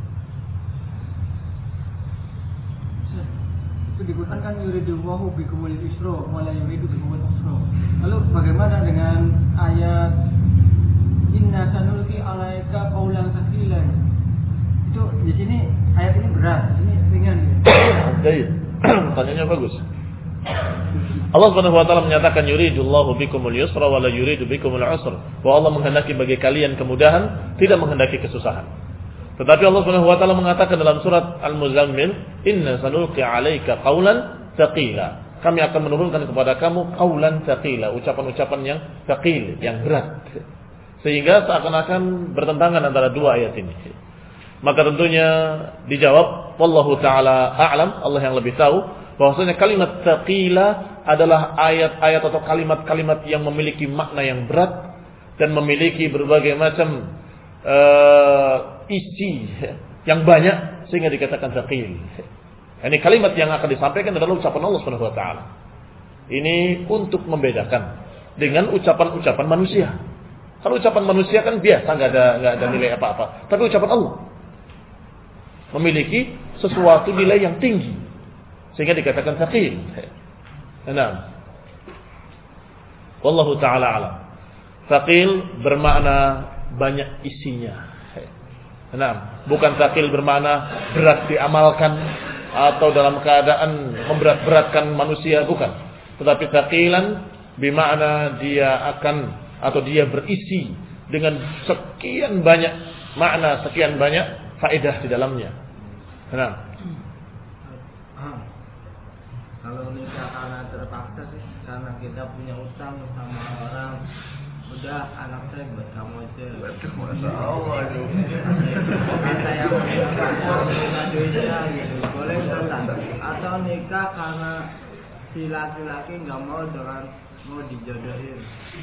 itu dibutuhkan kan yuridullahu bikumul yusra wa la yuridu bikumul usra. Lalu bagaimana dengan ayat inna sanulqi alaika qaulan tsaqilan? Itu di sini ayat ini berat, di sini ringan ya. Baik. Pertanyaannya bagus. Allah Subhanahu wa taala menyatakan yuridullahu bikumul yusra wa la yuridu bikumul usra. Bahwa Allah menghendaki bagi kalian kemudahan, tidak menghendaki kesusahan. Tetapi Allah Subhanahu wa taala mengatakan dalam surat Al-Muzammil, "Inna sanulqi 'alaika qaulan tsaqila." Kami akan menurunkan kepada kamu qaulan tsaqila, ucapan-ucapan yang tsaqil, yang berat. Sehingga seakan-akan bertentangan antara dua ayat ini. Maka tentunya dijawab, wallahu taala a'lam, Allah yang lebih tahu, bahwasanya kalimat tsaqila adalah ayat-ayat atau kalimat-kalimat yang memiliki makna yang berat dan memiliki berbagai macam uh, isi yang banyak sehingga dikatakan tsaqil. Ini kalimat yang akan disampaikan adalah ucapan Allah Subhanahu wa taala. Ini untuk membedakan dengan ucapan-ucapan manusia. Kalau ucapan manusia kan biasa, enggak ada enggak ada nilai apa-apa. Tapi ucapan Allah memiliki sesuatu nilai yang tinggi sehingga dikatakan tsaqil. Nah, wallahu taala alam. Tsaqil bermakna banyak isinya. Nah, bukan tsaqil bermakna berat diamalkan atau dalam keadaan memberat-beratkan manusia, bukan. Tetapi tsaqilan bermakna dia akan atau dia berisi dengan sekian banyak makna, sekian banyak faedah di dalamnya. Nah, kalau nikah karena terpaksa sih, karena kita punya utang sama orang, udah anak saya buat kamu aja. Masya Allah itu. Saya punya duitnya gitu, boleh nggak? Atau nikah karena si laki-laki nggak mau dengan mau dijodohin.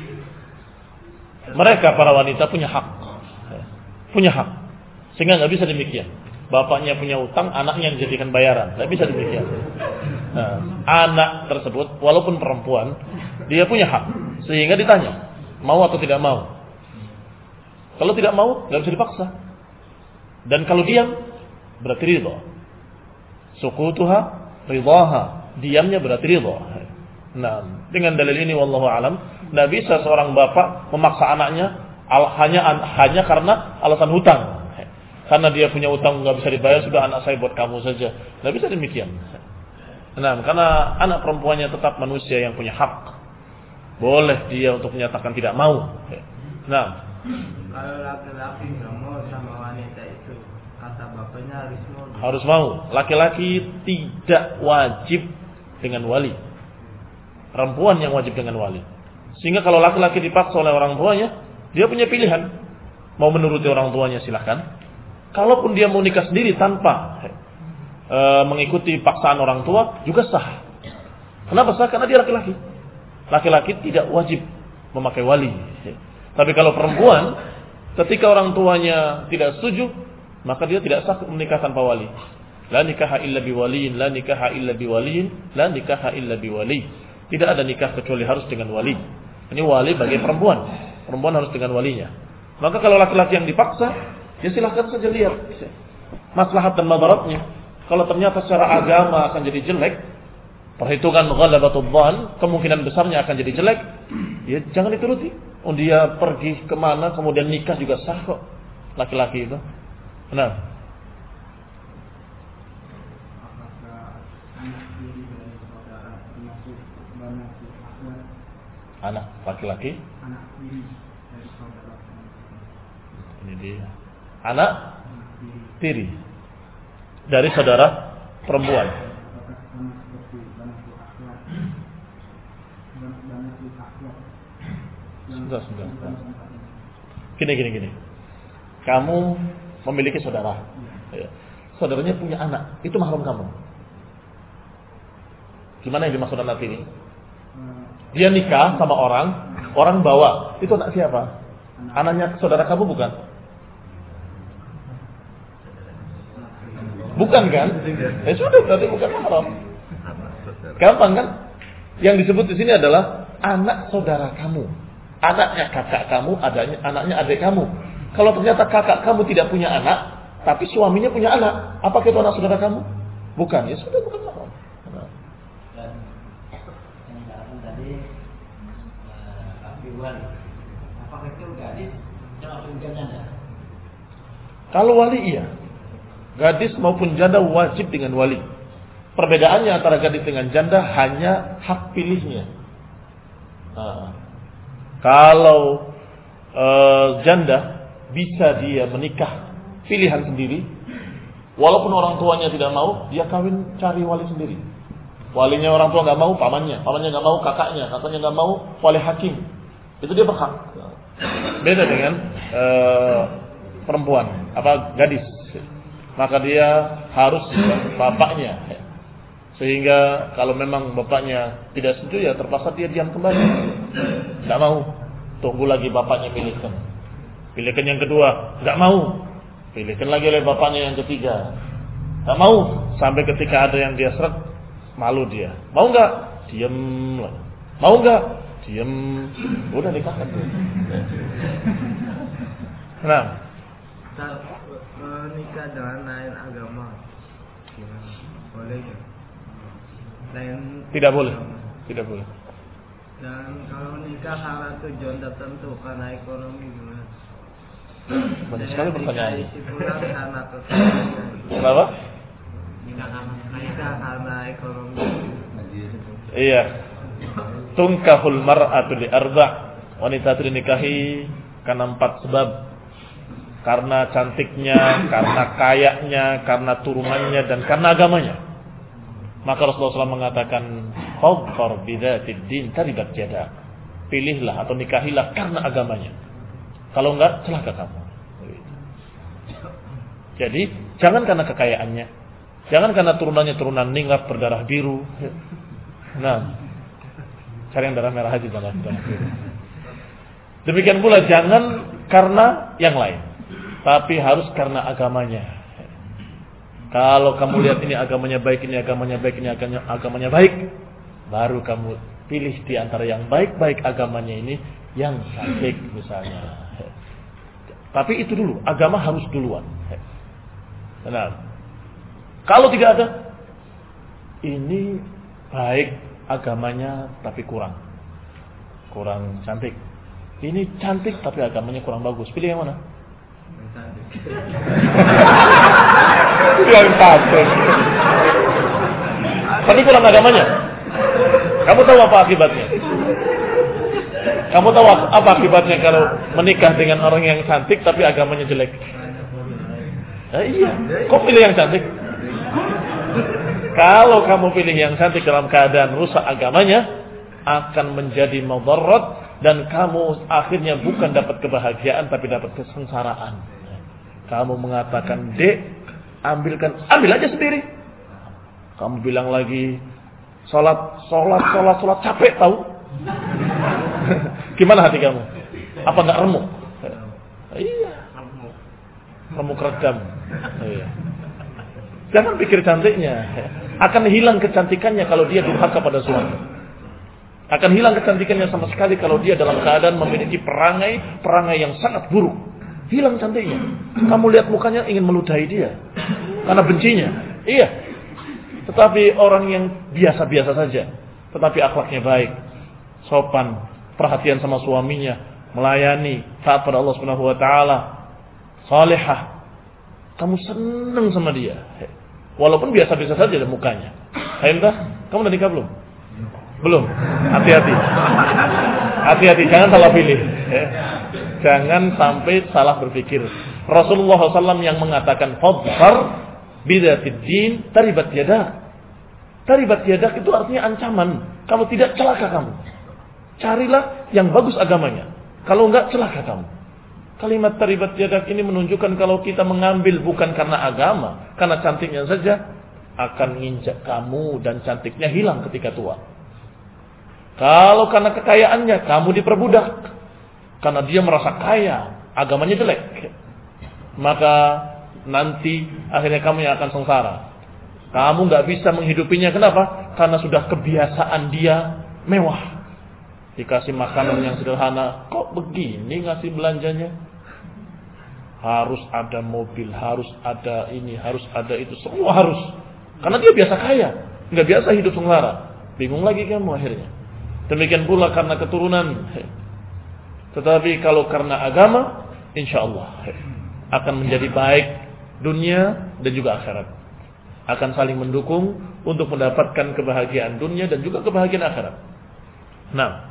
mereka para wanita punya hak, punya hak, sehingga nggak bisa demikian. Bapaknya punya utang, anaknya dijadikan bayaran, nggak bisa demikian. Nah, anak tersebut walaupun perempuan, dia punya hak, sehingga ditanya mau atau tidak mau. Kalau tidak mau, nggak bisa dipaksa. Dan kalau diam, berarti ridha. Sukutuha, ridaha, diamnya berarti ridha. Nah, Dengan dalil ini wallahu alam, tidak bisa seorang bapak memaksa anaknya al- hanya hanya karena alasan hutang. Karena dia punya hutang nggak bisa dibayar, sudah anak saya buat kamu saja. Tidak bisa demikian. Nah, karena anak perempuannya tetap manusia yang punya hak. Boleh dia untuk menyatakan tidak mau. Nah, kalau laki-laki nggak mau sama wanita itu, kata bapaknya harus mau. Harus mau. Laki-laki tidak wajib dengan wali. Perempuan yang wajib dengan wali. Sehingga kalau laki-laki dipaksa oleh orang tuanya, dia punya pilihan. Mau menuruti orang tuanya silahkan. Kalaupun dia mau nikah sendiri tanpa e, mengikuti paksaan orang tua, juga sah. Kenapa sah? Karena dia laki-laki. Laki-laki tidak wajib memakai wali. Tapi kalau perempuan, ketika orang tuanya tidak setuju, maka dia tidak sah menikah tanpa wali. La nikaha illa biwaliyin, la nikaha illa biwaliyin, la nikaha illa biwali. Tidak ada nikah kecuali harus dengan wali. Ini wali bagi perempuan. Perempuan harus dengan walinya. Maka kalau laki-laki yang dipaksa, ya silahkan saja lihat maslahat dan madaratnya. Kalau ternyata secara agama akan jadi jelek, perhitungan ghalabatul dhann, kemungkinan besarnya akan jadi jelek, ya jangan dituruti. Oh, dia pergi kemana kemudian nikah juga sah kok laki-laki itu. Benar. Anak laki-laki, anak tiri dari saudara. ini dia. Anak tiri dari saudara perempuan. Sudah, sudah. Gini, gini, gini. Kamu memiliki saudara. Saudaranya punya anak. Itu mahram kamu. Gimana yang dimaksud anak tiri? Dia nikah sama orang, orang bawa. Itu anak siapa? Anaknya saudara kamu bukan? Bukan kan? Ya sudah, berarti bukan mahram. Gampang kan? Yang disebut di sini adalah anak saudara kamu. Anaknya kakak kamu, adanya anaknya adik kamu. Kalau ternyata kakak kamu tidak punya anak, tapi suaminya punya anak, apakah itu anak saudara kamu? Bukan, ya sudah, bukan mahram. Nah. Dan yang dikatakan tadi uh, wali, apakah itu gadis maupun janda? Kalau wali iya, gadis maupun janda wajib dengan wali. Perbedaannya antara gadis dengan janda hanya hak pilihnya. Nah. Kalau e, janda bisa dia menikah pilihan sendiri, walaupun orang tuanya tidak mau, dia kawin cari wali sendiri. Walinya orang tua nggak mau, pamannya, pamannya nggak mau, kakaknya, kakaknya nggak mau, wali hakim. Itu dia berhak. Beda dengan e, perempuan, apa gadis. Maka dia harus bapaknya. Sehingga kalau memang bapaknya tidak setuju, ya terpaksa dia diam kembali. Tidak mau. Tunggu lagi bapaknya pilihkan. Pilihkan yang kedua. Tidak mau. Pilihkan lagi oleh bapaknya yang ketiga. Tidak mau. Sampai ketika ada yang dia seret, malu dia. Mau nggak? Diam lah. Mau nggak? Diam. Udah nikahkan tuh. Nah. Menikah dengan lain agama, boleh ya? Lain Tidak boleh, tidak boleh. Dan kalau nikah karena tujuan tertentu, karena ekonomi gimana? Banyak sekali pertanyaan. Pulang karena kekayaan. Kenapa? Nikah karena ekonomi. Iya. Tunkahul mar'atu li arba'. Wanita itu dinikahi karena empat sebab. Karena cantiknya, karena kayanya, karena turunannya, dan karena agamanya. Maka Rasulullah shallallahu alaihi wasallam mengatakan, "Fadfar bidzatid din taribat yadak." Pilihlah atau nikahilah karena agamanya. Kalau enggak, celaka kamu. Jadi, jangan karena kekayaannya. Jangan karena turunannya turunan ningrat berdarah biru. Nah, cari yang darah merah aja, jangan darah biru. Demikian pula jangan karena yang lain, tapi harus karena agamanya. Kalau kamu lihat ini agamanya baik, ini agamanya baik, ini agamanya, agamanya baik, baru kamu pilih di antara yang baik-baik agamanya ini yang cantik misalnya. Tapi itu dulu, agama harus duluan. Benar. Kalau tidak ada, ini baik agamanya tapi kurang. Kurang cantik. Ini cantik tapi agamanya kurang bagus. Pilih yang mana? Yang cantik. Tapi kurang agamanya. Kamu tahu apa akibatnya? Kamu tahu apa akibatnya kalau menikah dengan orang yang cantik tapi agamanya jelek? Nah, iya. Kok pilih yang cantik? Kalau kamu pilih yang cantik dalam keadaan rusak agamanya, akan menjadi mudarat dan kamu akhirnya bukan dapat kebahagiaan tapi dapat kesengsaraan. Kamu mengatakan, "Dek, ambilkan, ambil aja sendiri." Kamu bilang lagi, "Salat, salat, salat, salat capek tahu?" Gimana hati kamu? Apa enggak remuk? Iya. Remuk redam. Iya. Jangan pikir cantiknya. Akan hilang kecantikannya kalau dia durhaka pada suami. Akan hilang kecantikannya sama sekali kalau dia dalam keadaan memiliki perangai perangai yang sangat buruk. Hilang cantiknya. Kamu lihat mukanya ingin meludahi dia karena bencinya. Iya. Tetapi orang yang biasa-biasa saja, tetapi akhlaknya baik, sopan, perhatian sama suaminya, melayani, taat pada Allah Subhanahu wa taala, salihah. Kamu senang sama dia. Walaupun biasa-biasa saja ada mukanya. Hai entah, kamu udah nikah belum? Belum. Hati-hati. Hati-hati, jangan salah pilih. Jangan sampai salah berpikir. Rasulullah shallallahu alaihi wasallam yang mengatakan fadfar bidzatid din taribat yadak. Taribat yadak itu artinya ancaman. Kalau tidak celaka kamu. Carilah yang bagus agamanya. Kalau enggak celaka kamu. Kalimat taribat yadak ini menunjukkan kalau kita mengambil bukan karena agama, karena cantiknya saja, akan nginjak kamu dan cantiknya hilang ketika tua. Kalau karena kekayaannya, kamu diperbudak. Karena dia merasa kaya, agamanya jelek. Maka nanti akhirnya kamu yang akan sengsara. Kamu gak bisa menghidupinya. Kenapa? Karena sudah kebiasaan dia mewah. Dikasih makanan yang sederhana, kok begini ngasih belanjanya? Harus ada mobil, harus ada ini, harus ada itu, semua harus. Karena dia biasa kaya, nggak biasa hidup sengsara. Bingung lagi kamu akhirnya. Demikian pula karena keturunan. Tetapi kalau karena agama, insya Allah akan menjadi baik dunia dan juga akhirat. Akan saling mendukung untuk mendapatkan kebahagiaan dunia dan juga kebahagiaan akhirat. Nah,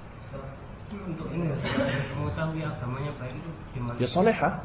untuk ini mengetahui agamanya baik itu gimana? Ya solehah.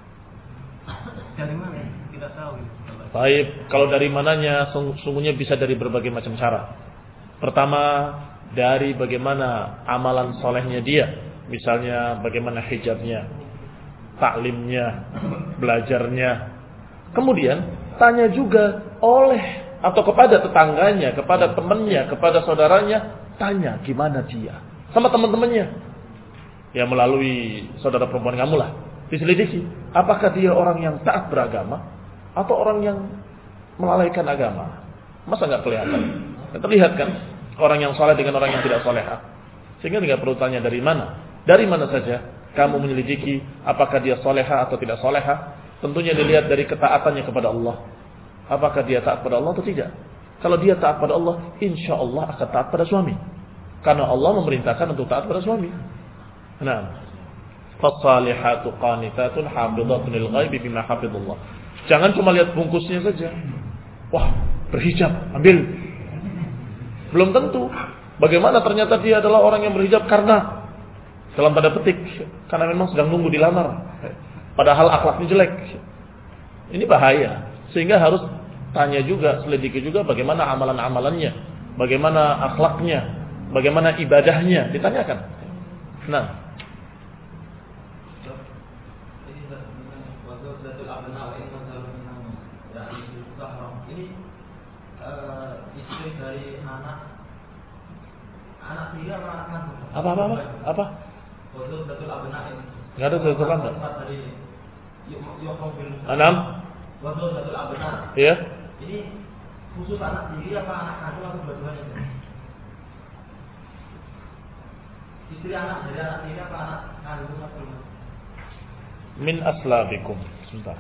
Dari mana? Tidak tahu. Baik, kalau dari mananya sungguhnya bisa dari berbagai macam cara. Pertama, dari bagaimana amalan solehnya dia. Misalnya bagaimana hijabnya, taklimnya, belajarnya. Kemudian tanya juga oleh atau kepada tetangganya, kepada temannya, kepada saudaranya, tanya gimana dia. Sama teman-temannya. Ya melalui saudara perempuan kamu lah. Diselidiki, apakah dia orang yang taat beragama atau orang yang melalaikan agama? Masa nggak kelihatan? Terlihat kan orang yang soleh dengan orang yang tidak solehah. Sehingga tidak perlu tanya dari mana. Dari mana saja kamu menyelidiki apakah dia solehah atau tidak solehah. Tentunya dilihat dari ketaatannya kepada Allah. Apakah dia taat pada Allah atau tidak. Kalau dia taat pada Allah, insya Allah akan taat pada suami. Karena Allah memerintahkan untuk taat pada suami. Nah, fasalihatu qanitatun hafidhatun lil ghaibi bima hafidhullah. Jangan cuma lihat bungkusnya saja. Wah, berhijab, ambil. Belum tentu. Bagaimana ternyata dia adalah orang yang berhijab karena dalam tanda petik karena memang sedang nunggu dilamar. Padahal akhlaknya jelek. Ini bahaya. Sehingga harus tanya juga, selidiki juga bagaimana amalan-amalannya, bagaimana akhlaknya, bagaimana ibadahnya, ditanyakan. Nah, ini istri dari anak anak tiri apa anak kandung? Apa apa apa? Apa? Betul betul abna ini. Enggak ada betul kan? Dari Yokobil. Enam. Betul betul abna. Iya. Ini khusus anak tiri apa anak kandung atau dua-duanya? Istri anak dari anak tiri apa anak kandung atau Min aslabikum. Sebentar.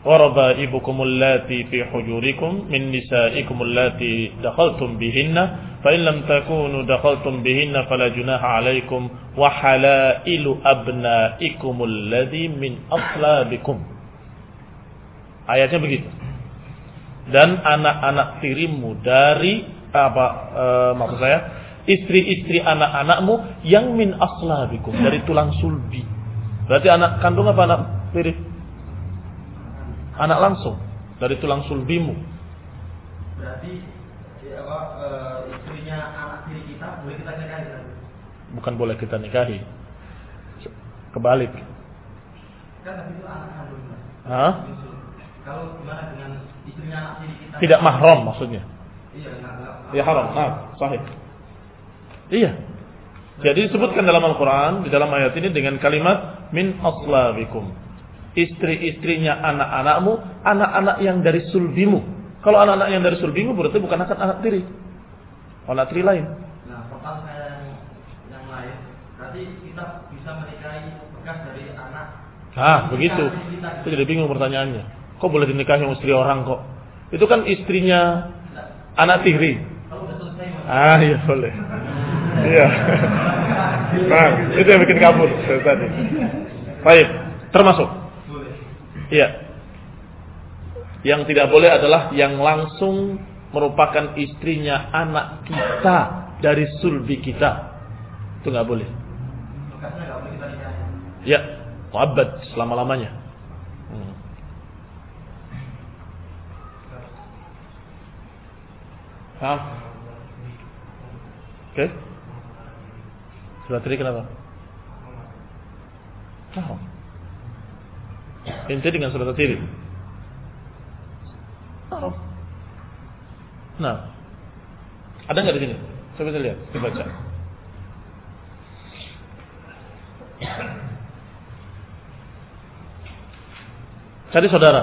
wa rabaibukumul lati fi hujurikum min nisaikumul lati dakhaltum bihinna fa in lam takunu dakhaltum bihinna fala junaha 'alaikum wa halailu abnaikumul ladzi min aslabikum. Ayatnya begitu. Dan anak-anak tirimu dari apa e, maksud saya istri-istri anak-anakmu yang min aslabikum, dari tulang sulbi. Berarti anak kandung apa anak tiri? Anak langsung dari tulang sulbimu. Berarti ya, apa, e, istrinya anak tiri kita boleh kita nikahi? Bukan boleh kita nikahi. Kebalik. Kan tapi itu anak kandung. Hah? Kalau gimana dengan istrinya anak tiri kita? Tidak mahram maksudnya. Iya, enggak, enggak. Ya haram. Nah, sahih. Iya. Jadi disebutkan dalam Al-Quran di dalam ayat ini dengan kalimat min aslabikum. Istri-istrinya anak-anakmu, anak-anak yang dari sulbimu. Kalau anak-anak yang dari sulbimu berarti bukan anak anak tiri, anak tiri lain. Nah, total saya yang, yang lain, berarti kita bisa menikahi bekas dari anak. Ah, begitu. Itu jadi bingung pertanyaannya. Kok boleh dinikahi istri orang kok? Itu kan istrinya anak tiri. Kalau udah selesai. Ah, iya boleh. Iya. Nah, itu yang bikin kabur tadi. Baik, termasuk. Iya. Yang tidak boleh adalah yang langsung merupakan istrinya anak kita dari sulbi kita. Itu nggak boleh. Bekasnya nggak boleh kita nikahi. Ya, muabbad selama-lamanya. Hmm. Hah? Oke. Okay. Sudah tadi kenapa? Haram. Inti dengan saudara tiri. Haram. Nah, ada nggak di sini? Coba kita lihat, kita baca. Cari saudara.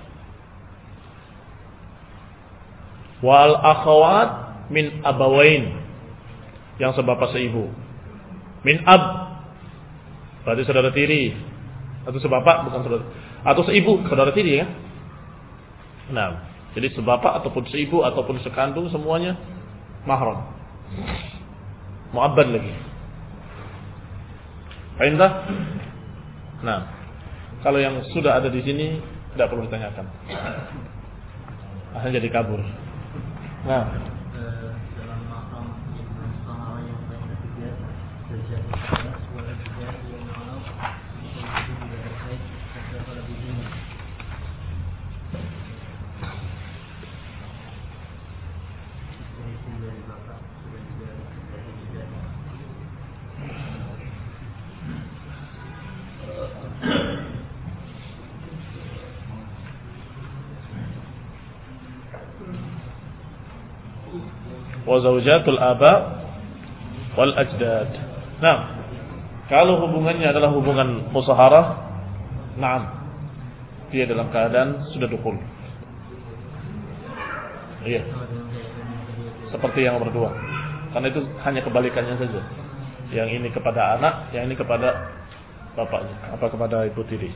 Wal akhawat min abawain, yang sebapak seibu. Min ab, berarti saudara tiri. Atau sebapak, bukan saudara, atau seibu, saudara tiri ya. Nah, jadi sebapak ataupun seibu ataupun sekandung semuanya mahram. Muabbad lagi. Perintah. Nah, kalau yang sudah ada di sini tidak perlu ditanyakan. Akhirnya jadi kabur. Nah, Dalam makam sama yang paling ketiga terjadi suara juga yang maaf itu tidak terkait terdapat lebih ini. Istri dari bapak sudah juga dari juga. wa zaujatul aba wal ajdad. Nah, kalau hubungannya adalah hubungan musaharah, na'am, dia dalam keadaan sudah dukul. Iya. Seperti yang berdua. Karena itu hanya kebalikannya saja. Yang ini kepada anak, yang ini kepada bapaknya, apa kepada ibu tiri.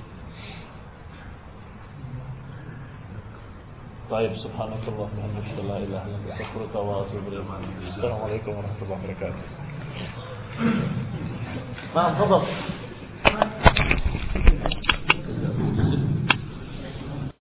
Baik, subhanallah wa bihamdihi la ilaha illa anta astaghfiruka wa atubu ilaik. Assalamualaikum warahmatullahi wabarakatuh. Nah, tafadhal.